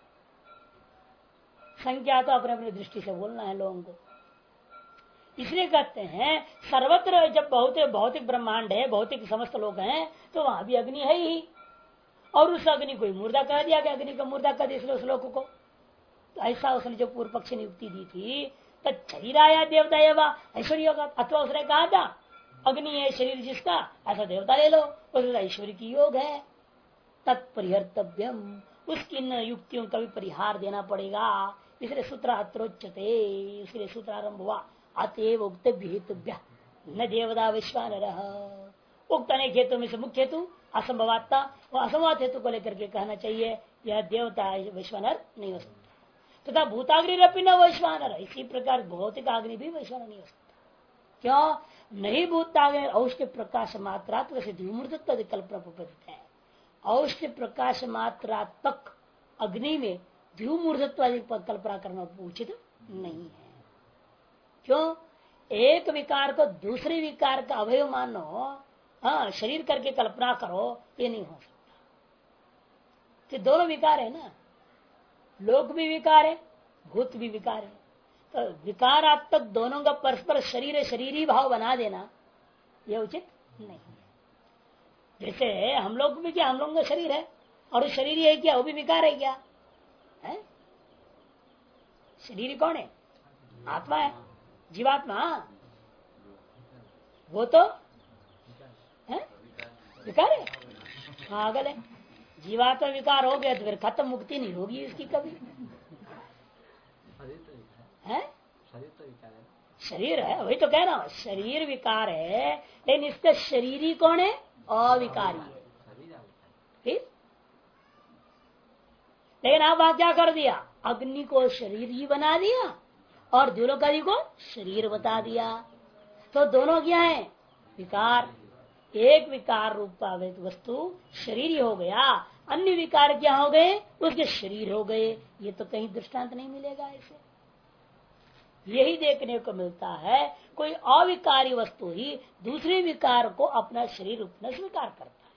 संख्या तो अपने अपने दृष्टि से बोलना है लोगों को। इसलिए कहते हैं सर्वत्र जब भौतिक ब्रह्मांड है, भौतिक समस्त लोग हैं, तो वहां भी अग्नि है ही, और उस अग्नि को मुर्दा कह दिया गया, अग्नि का मुर्दा कह दिया इसलिए उस लोक को। तो ऐसा उसने जो पूर्व पक्ष ने युक्ति दी थी, शरीराया देवता एवं ऐश्वर्य होगा, अथवा उसने कहा था अग्नि है शरीर जिसका, ऐसा देवता ले लो, उसका ऐश्वर्य की योग है। तत्परिहर्तव्यम, उसकी इन युक्तियों का भी परिहार देना पड़ेगा। इसलिए सूत्र अत्रोच्यते, इसलिए सूत्र आरंभ हुआ अतएव उक्त हेतुभ्य न देवता विश्वानर। उक्त अनेक हेतु में से मुख्य हेतु असंभवात्ता, वो असंभवात हेतु को लेकर के कहना चाहिए यह देवता विश्वानर नहीं हो सकता। तथा भूताग्नि न वैश्वानर, इसी प्रकार भौतिक अग्नि भी वैश्वानर नहीं हो सकता। क्यों नहीं? भूताग्नि औष्ण्य प्रकाश मात्रात्मक से द्विमूर्तत्व कल्पना प्रपदित है। औष्ण्य प्रकाश मात्रात्मक अग्नि में द्विमूर्तत्व कल्पना करना उचित नहीं है। क्यों? एक विकार को दूसरे विकार का अवयव मानो, हाँ शरीर करके कल्पना करो, ये नहीं हो सकता। कि दोनों विकार है ना, लोक भी विकार है, भूत भी विकार है। तो विकारात्मक दोनों का परस्पर शरीर शरीरी भाव बना देना यह उचित नहीं है। जैसे हम लोग भी क्या, हम लोगों का शरीर है और शरीर है क्या, वो भी विकार है क्या है? शरीर कौन है? आत्मा है, जीवात्मा, वो तो है विकार है, पागल है। जीवात्मा विकार हो गया तो फिर खत्म, मुक्ति नहीं होगी इसकी कभी। है शरीर है, वही तो कह रहा हूं, शरीर विकार है, लेकिन इसका शरीरी कौन है? अविकारी है। फिर लेकिन आप वहां क्या कर दिया? अग्नि को शरीर ही बना दिया और धूलोकारी को शरीर बता दिया। तो दोनों क्या है? विकार। एक विकार रूप वस्तु शरीर ही हो गया, अन्य विकार क्या हो गए? उसके शरीर हो गए। ये तो कहीं दृष्टांत नहीं मिलेगा ऐसे। यही देखने को मिलता है, कोई अविकारी वस्तु ही दूसरे विकार को अपना शरीर रूप में स्वीकार करता है।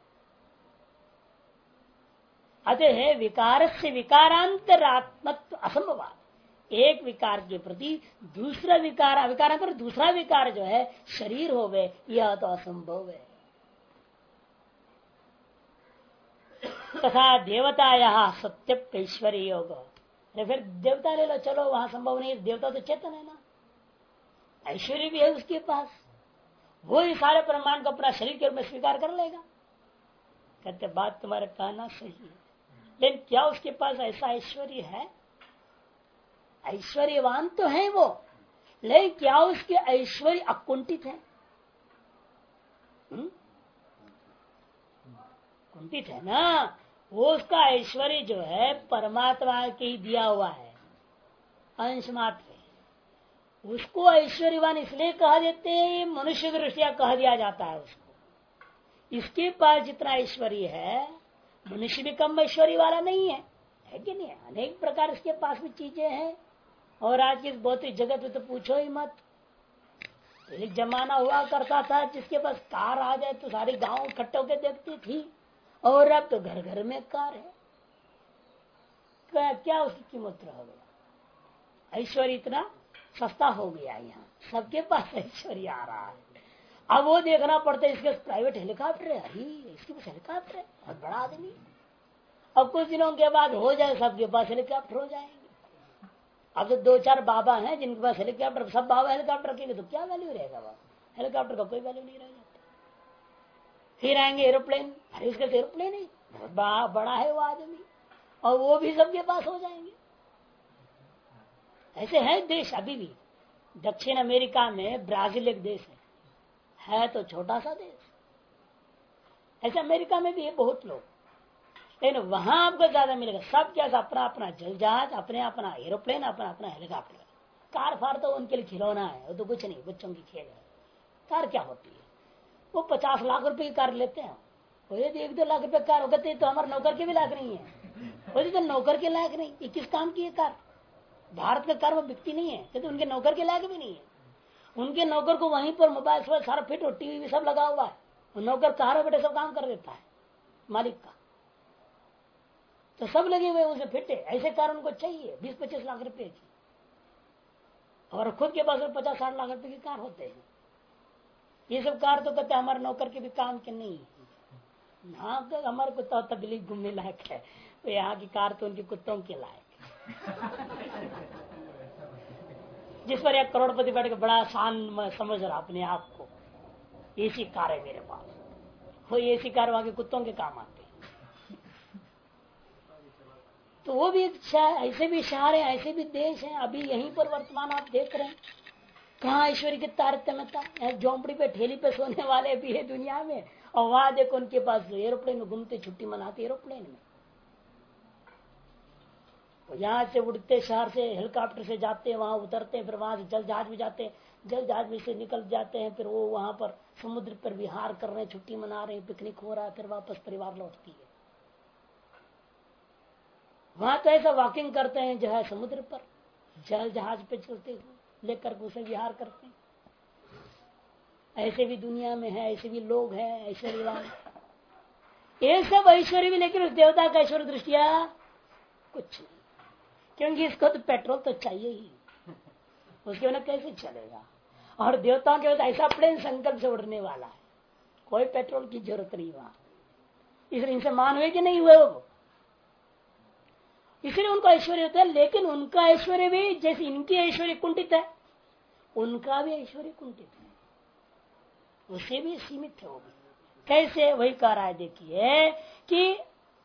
अतः विकार से विकारांतरात्मत्व असंभवात, एक विकार के प्रति दूसरा विकार, अविकार पर दूसरा विकार जो है शरीर हो गए, यह तो असंभव है। तथा देवताया सत्य ऐश्वर्य योग, फिर देवता ले लो, चलो वहां संभव नहीं, देवता तो चेतन है ना, ऐश्वर्य भी है उसके पास, वो ही सारे प्रमाण को अपना शरीर के रूप में स्वीकार कर लेगा। कहते बात तुम्हारा कहना सही है, लेकिन क्या उसके पास ऐसा ऐश्वर्य है? ऐश्वर्यवान तो है वो, लेकिन क्या उसके ऐश्वर्य अकुंठित है? कुंठित है ना। वो उसका ऐश्वर्य जो है परमात्मा के ही दिया हुआ है, अंश मात्र। उसको ऐश्वर्यवान इसलिए कहा देते हैं, मनुष्य की दृष्टिया कह दिया जाता है उसको। इसके पास जितना ऐश्वर्य है, मनुष्य भी कम ऐश्वर्य वाला नहीं है कि नहीं? अनेक प्रकार इसके पास भी चीजें हैं। और आज की भौतिक जगत में तो पूछो ही मत। एक जमाना हुआ करता था जिसके पास कार आ जाए तो सारे गांव इकट्ठे होकर देखती थी, और अब तो घर घर में कार है। क्या उसकी कीमत रह गया? ऐश्वर्य इतना सस्ता हो गया, यहाँ सबके पास ऐश्वर्य आ रहा है। अब वो देखना पड़ता है, इसके प्राइवेट हेलीकॉप्टर है, अरे इसके पास हेलीकॉप्टर है, बहुत बड़ा आदमी। अब कुछ दिनों के बाद हो जाए सबके पास हेलीकॉप्टर हो जाएंगे। अब तो 2-4 बाबा हैं जिनके पास हेलीकॉप्टर, सब बाबा हेलीकॉप्टर रखेंगे तो क्या वैल्यू रहेगा? वह हेलीकॉप्टर का कोई वैल्यू नहीं रह जाता। फिर आएंगे एरोप्लेन, अरे इसका एरोप्लेन है, बहुत बड़ा है वो आदमी, और वो भी सबके पास हो जाएंगे। ऐसे है देश अभी भी। दक्षिण अमेरिका में ब्राजील एक देश है तो छोटा सा देश। ऐसे अमेरिका में भी है बहुत लोग, लेकिन वहां आपको ज्यादा मिलेगा। सब क्या अपना अपना जल जहाज, अपने अपना एरोप्लेन, अपना अपना हेलीकॉप्टर। कार फार तो उनके लिए खिलौना है, वो तो कुछ नहीं, बच्चों की खेल है। कार क्या होती है? वो 50 लाख रुपए की कार लेते हैं। वो यदि 1-2 लाख रुपए कार होगा तो हमारे नौकर के भी लायक नहीं है। वो तो नौकर के लायक नहीं, ये किस काम की है कार? भारत में कार वो बिकती नहीं है, तो उनके नौकर के लायक भी नहीं है। उनके नौकर को वहीं पर मोबाइल सारा फिट और टीवी भी सब लगा हुआ है। नौकर कहा बेटे सब काम कर देता है मालिक का, तो सब लगे हुए उसे फिट है। ऐसे कार उनको चाहिए 20-25 लाख रुपए की, और खुद के पास 50-60 लाख रुपए की कार होते हैं। ये सब कार तो कहते हमारे नौकर के भी काम के नहीं। हाँ, हमारे कुत्ता तबली घूमने लायक है, तो यहाँ की कार तो उनके कुत्तों के लायक। जिस पर एक करोड़पति बैठ के बड़ा शान समझ रहा अपने आप को, एसी कार है मेरे पास, वो एसी कार वहां के कुत्तों के काम आते। तो वो भी ऐसे भी शहर है, ऐसे भी देश है। अभी यहीं पर वर्तमान आप देख रहे हैं, कहाँ ईश्वरी की तारतम्यता। झोंपड़ी पे ठेली पे सोने वाले भी है दुनिया में, और वहां देखो उनके पास एरोप्लेन में घूमते, छुट्टी मनाते एरोप्लेन में। तो यहाँ से उड़ते शहर से हेलीकॉप्टर से जाते हैं, वहां उतरते हैं, फिर वहां से जल जहाज में जाते हैं, जल जहाज में से निकल जाते हैं, फिर वो वहां पर समुद्र पर विहार कर रहे हैं, छुट्टी मना रहे हैं, पिकनिक हो रहा है, फिर वापस परिवार लौटती है। वहां तो ऐसा वॉकिंग करते हैं जो है समुद्र पर, जल जहाज पे चलते हुए लेकर उसे विहार करते हैं। ऐसे भी दुनिया में है, ऐसे भी लोग हैं ऐश्वर्यवान। ये सब ऐश्वर्य भी, लेकिन उस देवता का ऐश्वर्य दृष्टिया कुछ नहीं, क्योंकि इसको तो पेट्रोल तो चाहिए ही, उसके बिना कैसे चलेगा। और देवताओं के ऐसा प्लेन संकल्प से उड़ने वाला है, कोई पेट्रोल की जरूरत नहीं वहां। इसलिए इनसे मान हुए कि नहीं हुए वो, इसलिए उनका ऐश्वर्य होता है। लेकिन उनका ऐश्वर्य भी जैसे इनकी ऐश्वर्य कुंठित है, उनका भी ऐश्वर्य कुंठित है, उससे भी सीमित है वो भी। कैसे? वही कह रहा है देखिए कि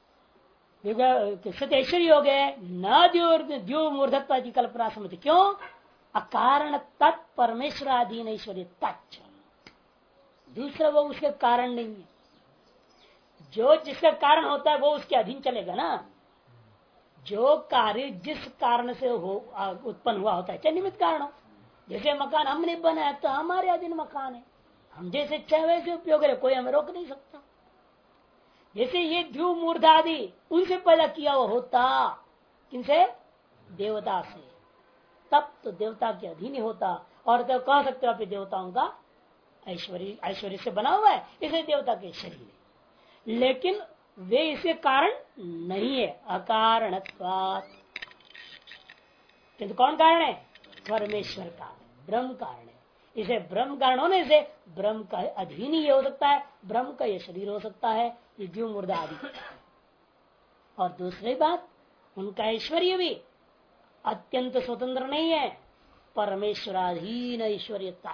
ऐश्वर्य हो गए न द्यो मूर्धत्व की कल्पना समझ। क्यों? अकारण तत्परमेश्वराधीन ऐश्वर्य तत्। दूसरा वो उसके कारण नहीं है। जो जिसका कारण होता है वो उसके अधीन चलेगा ना। जो कार्य जिस कारण से हो उत्पन्न हुआ होता है, चाहे निमित्त कारण हो। जैसे मकान हमने बनाया तो हमारे अधीन मकान है, हम जैसे चाहे वैसे उपयोग करें, कोई हमें रोक नहीं सकता। जैसे ये ध्रुव मूर्ध आदि उनसे पैदा किया हुआ होता, किनसे? देवता से, तब तो देवता के अधीन ही होता। और तो कह सकते हो आप देवताओं का ऐश्वर्य, ऐश्वर्य से बना हुआ है इसे देवता के शरीर है, लेकिन वे इसके कारण नहीं है। अकारणत्वात्। किंतु कौन कारण है? परमेश्वर का, ब्रह्म कारण है। इसे ब्रह्म कारण होने से ब्रह्म का अधीन ही हो सकता है, ब्रह्म का यह शरीर हो सकता है, ये जीव मुर्दा आदि। और दूसरी बात, उनका ऐश्वर्य भी अत्यंत स्वतंत्र नहीं है, परमेश्वराधीन ऐश्वर्यता।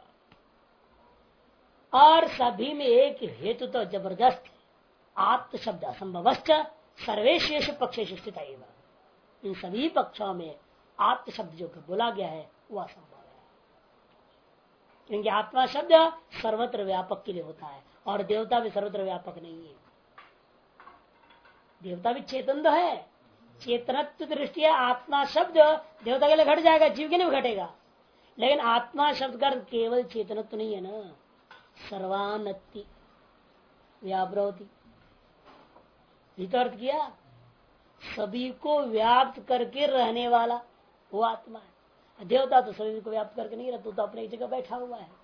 और सभी में एक हेतु तो जबरदस्त है, आत्म शब्द असंभवश्च सर्वेश पक्षेश स्थित। इन सभी पक्षों में आत्म शब्द जो बोला गया है वह असंभव है, क्योंकि आत्मा शब्द सर्वत्र व्यापक के लिए होता है और देवता भी सर्वत्र व्यापक नहीं है। देवता भी चेतन तो है, चेतनत्व दृष्टिया आत्मा शब्द देवता के लिए घट जाएगा, जीव के लिए घटेगा। लेकिन आत्मा शब्द का केवल चेतनत्व नहीं है ना, सर्वानत्ति व्याप्ति अर्थ किया, सभी को व्याप्त करके रहने वाला वो आत्मा है। देवता तो सभी को व्याप्त करके नहीं रहता, तो अपने एक जगह बैठा हुआ है।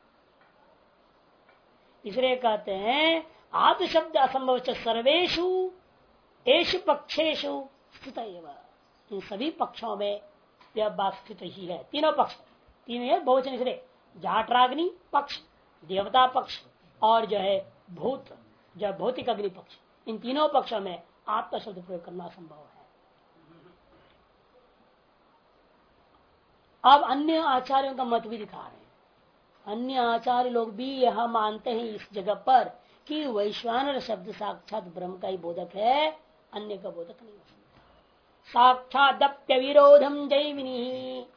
इसलिए कहते हैं आत्म शब्द असंभव सर्वेशु एषु पक्षेशु स्थित। इन सभी पक्षों में यह बात स्थित ही है। तीनों पक्ष, तीन है बहुवचन, इसलिए जाटराग्नि पक्ष, देवता पक्ष और जो है भूत, जो भौतिक अग्नि पक्ष, इन तीनों पक्षों में आत्मा शब्द प्रयोग करना संभव है। अब अन्य आचार्यों का मत भी दिखा रहे हैं। अन्य आचार्य लोग भी यह मानते हैं इस जगह पर कि वैश्वानर शब्द साक्षात ब्रह्म का ही बोधक है, अन्य का बोधक नहीं हो सकता। साक्षादप्य विरोधम जैमिनी,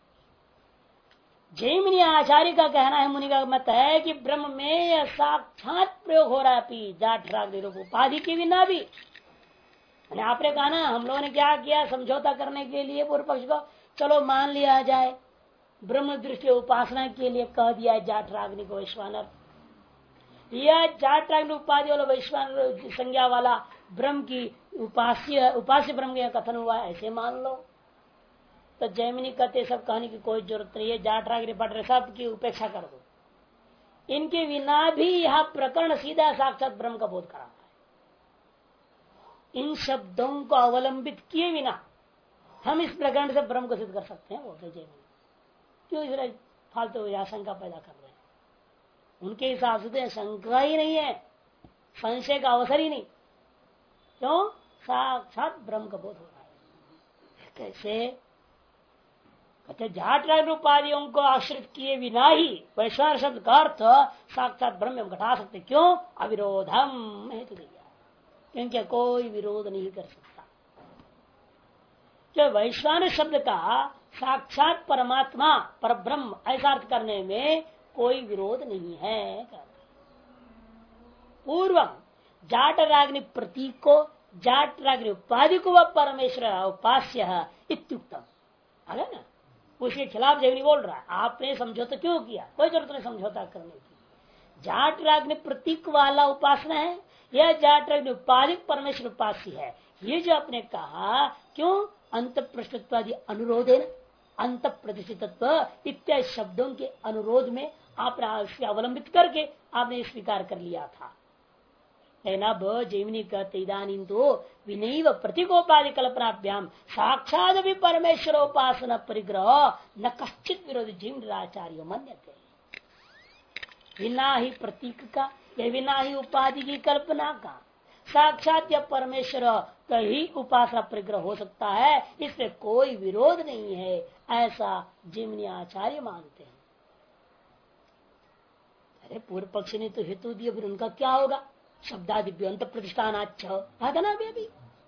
जैमिनी आचार्य का कहना है, मुनि का मत है कि ब्रह्म में यह साक्षात प्रयोग हो रहा है जाट राग निरूप उपाधि के बिना भी। आपने कहा ना, हम लोगों ने क्या किया, समझौता करने के लिए पूर्व पक्ष को चलो मान लिया जाए, ब्रह्म दृष्टि उपासना के लिए कह दिया जाट रागनी को वैश्वानर। यह जाट रागनी उपाधि वाला वैश्वानर संज्ञा वाला ब्रह्म की उपास्य ब्रह्म का कथन हुआ, ऐसे मान लो। तो जैमिनी कहते सब कहने की कोई जरूरत नहीं है, जाट रागनी पढ़ रहे सब की उपेक्षा कर दो, इनके बिना भी यह प्रकरण सीधा साक्षात ब्रह्म का बोध कराता है। इन शब्दों को अवलंबित किए बिना हम इस प्रकरण से ब्रह्म को सिद्ध कर सकते हैं, बोलते जैमिनी। क्यों इसलिए फालतू आशंका पैदा कर रहे हैं? उनके हिसाब से तो शंका ही नहीं है, संशय का अवसर ही नहीं। क्यों? साक्षात ब्रह्म का बोध हो रहा है। कैसे? कहते जाट राग उपाधियों को आश्रित किए बिना ही वैश्वानर शब्द का अर्थ साक्षात ब्रह्म में घटा सकते। क्यों? अविरोधम हेतु दिया, क्योंकि कोई विरोध नहीं कर सकता। जो वैश्वानर शब्द का साक्षात परमात्मा पर ब्रह्म ऐसा अर्थ करने में कोई विरोध नहीं है। पूर्व जाट रागनि प्रतीक को, जाट रागनि उपाधि को वह परमेश्वर उपास्य इत्युक्तम, है ना। उसके खिलाफ जैमिनी बोल रहा है आपने समझौता क्यों किया, कोई जरूरत नहीं समझौता करने की। जाट रागनि प्रतीक वाला उपासना है, यह जाट रागनि उपाधि परमेश्वर उपास्य है। ये जो आपने कहा, क्यों? अंत प्रश्नत्वादि अनुरोध है ना, अंत प्रतिष्ठितत्व इत्यादि शब्दों के अनुरोध में आपने अवलंबित करके आपने स्वीकार कर लिया था। लेकिन अब जैमिनी कहते इदानीं तो विनैव प्रतीकोपाधि कल्पनाभ्याम साक्षात भी परमेश्वर उपासना परिग्रह न कश्चित विरोधी जैमिनाचार्य मन्यते। बिना ही प्रतीक का या बिना ही उपाधि की कल्पना का साक्षात या परमेश्वर का ही उपासना परिग्रह हो सकता है, इसमें कोई विरोध नहीं है, ऐसा जैमिनी आचार्य मानते हैं। अरे पूर्व पक्ष ने तो हेतु दिया, फिर उनका क्या होगा? शब्दादिभ्यो अंत प्रतिष्ठानाच्छ था ना अभी।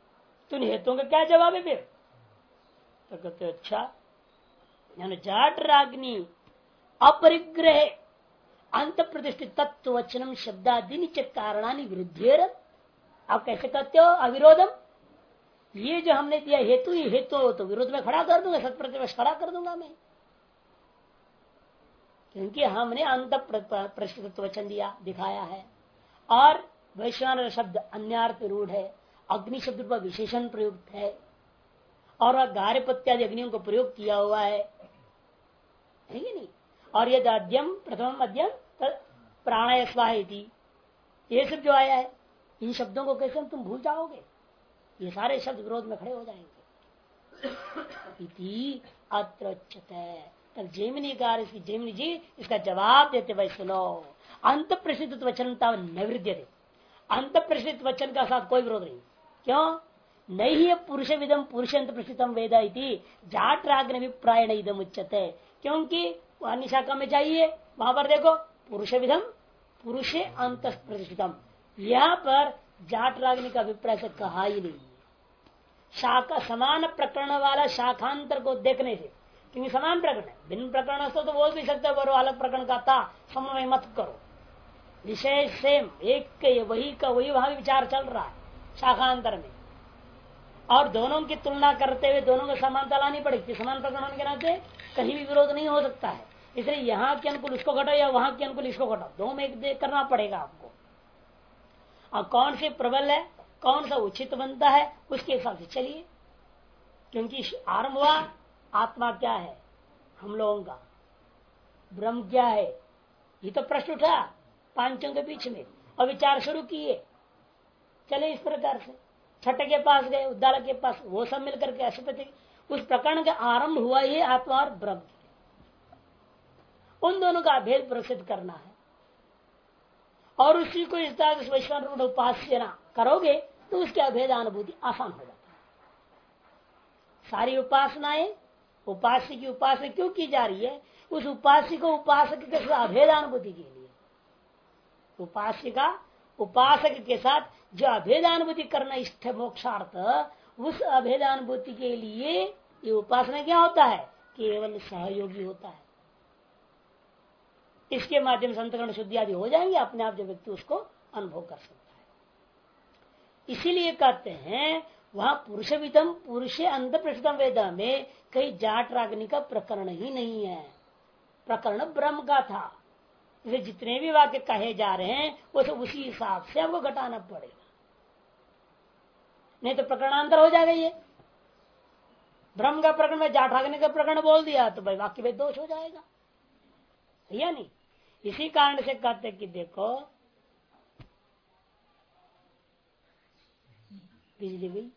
तो हेतुओं का क्या जवाब है फिर? तो कहते अच्छा, जाट राग्नि अपरिग्रह अंत प्रतिष्ठित तत्व वचनम शब्दादि निश्चित कारणानि विरुद्धेर। आप कैसे कहते हो अविरोधम? ये जो हमने दिया हेतु, ही हेतु तो विरोध में खड़ा कर दूंगा, सत्प्रतिपक्ष खड़ा कर दूंगा मैं, क्योंकि हमने अंत प्रतिष्ठित वचन दिया, दिखाया है। और वैश्वानर शब्द अन्यार्थ रूढ़ है, अग्नि शब्द पर विशेषण प्रयुक्त है, और गार्हपत्यादि अग्नियों को प्रयोग किया हुआ है कि नहीं। और यद अध्यम प्रथम मध्यम प्राणाय स्वाहा, ये सब जो आया है, इन शब्दों को कैसे तुम भूल जाओगे? ये सारे शब्द विरोध में खड़े हो जाएंगे। इति अत्र तब जैमिनीकार, इसकी जैमिनी जी इसका जवाब देते भाई सुनो, अंत प्रसिद्ध वचन नैवृद्य थे, अंत प्रसिद्ध वचन का साथ कोई विरोध नहीं। क्यों? नहीं है पुरुष विदम पुरुषंत प्रसिद्धम वेद इति जाट राग्न अभिप्रायण इदम उच्यते। क्योंकि अन्य शाखा में चाहिए, वहां पर देखो पुरुष विधम पुरुषे अंत प्रतिष्ठितम, यहाँ पर जाट राग्नि का अभिप्राय से कहा ही नहीं। शाखा समान प्रकरण वाला शाखांतर को देखने से, क्योंकि समान प्रकरण है, भिन्न प्रकरण तो बोल भी सकते हो, अलग प्रकरण का था, समन्वय मत करो, विषय सेम एक वही का वही वहां भी विचार चल रहा है शाखांतर में, और दोनों की तुलना करते हुए दोनों को समानता लानी पड़ेगी। समान प्रकरण होने के नाते कहीं भी विरोध नहीं हो सकता है, इसलिए यहाँ के अनुकूल उसको घटाओ या वहां के अनुकूल इसको घटाओ, दो में एक करना पड़ेगा आपको। और कौन से प्रबल है, कौन सा उचित बनता है, उसके हिसाब से चलिए। क्योंकि आरंभ हुआ आत्मा क्या है, हम लोगों का ब्रह्म क्या है, ये तो प्रश्न उठा पांचों के बीच में, और विचार शुरू किए। चले इस प्रकार से छठे के पास गए, उद्दालक के पास, वो सब मिलकर के अशुपति, उस प्रकरण का आरंभ हुआ ये आत्मा और ब्रह्म, उन दोनों का भेद प्रसिद्ध करना है। और उसी को इस तरह से वैश्वान रूढ़ उपासना करोगे तो उसकी अभेद अनुभूति आसान हो जाती है। सारी उपासनाएं उपास्य की उपासना क्यों की जा रही है? उस उपास्य को उपासक के साथ अभेद अनुभूति के लिए। उपास्य का उपासक के साथ जो अभेदानुभूति करना इष्ट मोक्षार्थ, उस अभेदानुभूति के लिए ये उपासना क्या होता है? केवल सहयोगी होता है। इसके माध्यम से अंतकरण शुद्धि आदि हो जाएंगे, अपने आप जो व्यक्ति उसको अनुभव कर सकता है। इसीलिए कहते हैं वहां पुरुष विधम पुरुष अंत प्रसिद्धम वेद में कहीं जाट रागनी का प्रकरण ही नहीं है, प्रकरण ब्रह्म का था। इसे जितने भी वाक्य कहे जा रहे हैं वो सब उसी हिसाब से आपको घटाना पड़ेगा, नहीं तो प्रकरणांतर हो जाएगा। ये ब्रह्म का प्रकरण में जाट रागनी का प्रकरण बोल दिया तो भाई वाक्य में दोष हो जाएगा, या नहीं? इसी कारण से कहते कि देखो बिजली बिल,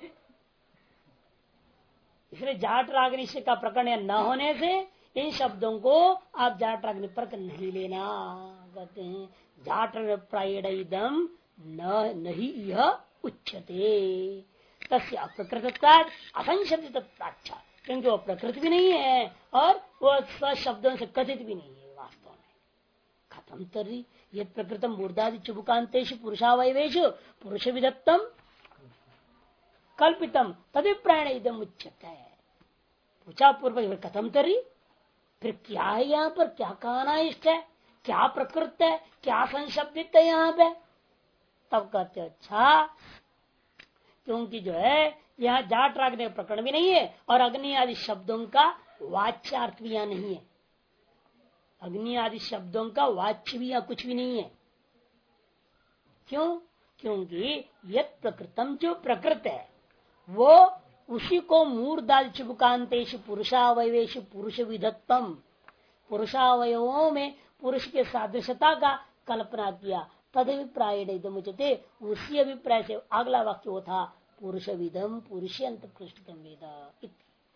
इसलिए जाट रागनी का प्रकरण न होने से इन शब्दों को आप जाट रागनी पर नहीं लेना। कहते हैं जाट प्रायणम नहीं यह उच्चते तस्य अप्रकृतता असंशब्दितता, क्योंकि वो प्रकृति भी नहीं है और वो स्वशब्दों से कथित भी नहीं है। वास्तव में खत्म तरी ये प्रकृतम मूर्धादि चुबुकांतेषु पुरुषावयवेषु पुरुष विदत्तम कल्पितम तदिप्रायण इदम उच्चते। पूछा पूर्व कथम तरी, फिर क्या है यहाँ पर, क्या कहना इष्ट है, क्या प्रकृत है, क्या संशब्दित है यहाँ पे? तब कहते अच्छा, क्योंकि जो है यहाँ जाट रागने का प्रकरण भी नहीं है और अग्नि आदि शब्दों का वाच्यार्थ भी यहाँ नहीं है। अग्नि आदि शब्दों का वाच्य भी यहाँ कुछ भी नहीं है। क्यों? क्योंकि यत प्रकृतम जो प्रकृत है वो उसी को मूर्धादि चुबकांतेषु पुरुषावयवेषु पुरुष विधत्तम, पुरुषावयवों में पुरुष के सादृश्यता का कल्पना किया। तदभिप्राय मुझते, उसी अभिप्राय से अगला वाक्य वो था पुरुष विधम पुरुष अंत पृष्ठतम वेद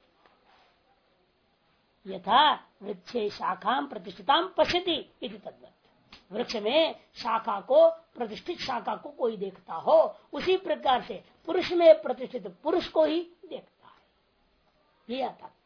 यथा वृक्षे शाखा प्रतिष्ठिता पश्यति इति तद्वत्। वृक्ष में शाखा को, प्रतिष्ठित शाखा को कोई देखता हो, उसी प्रकार से पुरुष में प्रतिष्ठित पुरुष को ही देखता है। ये आता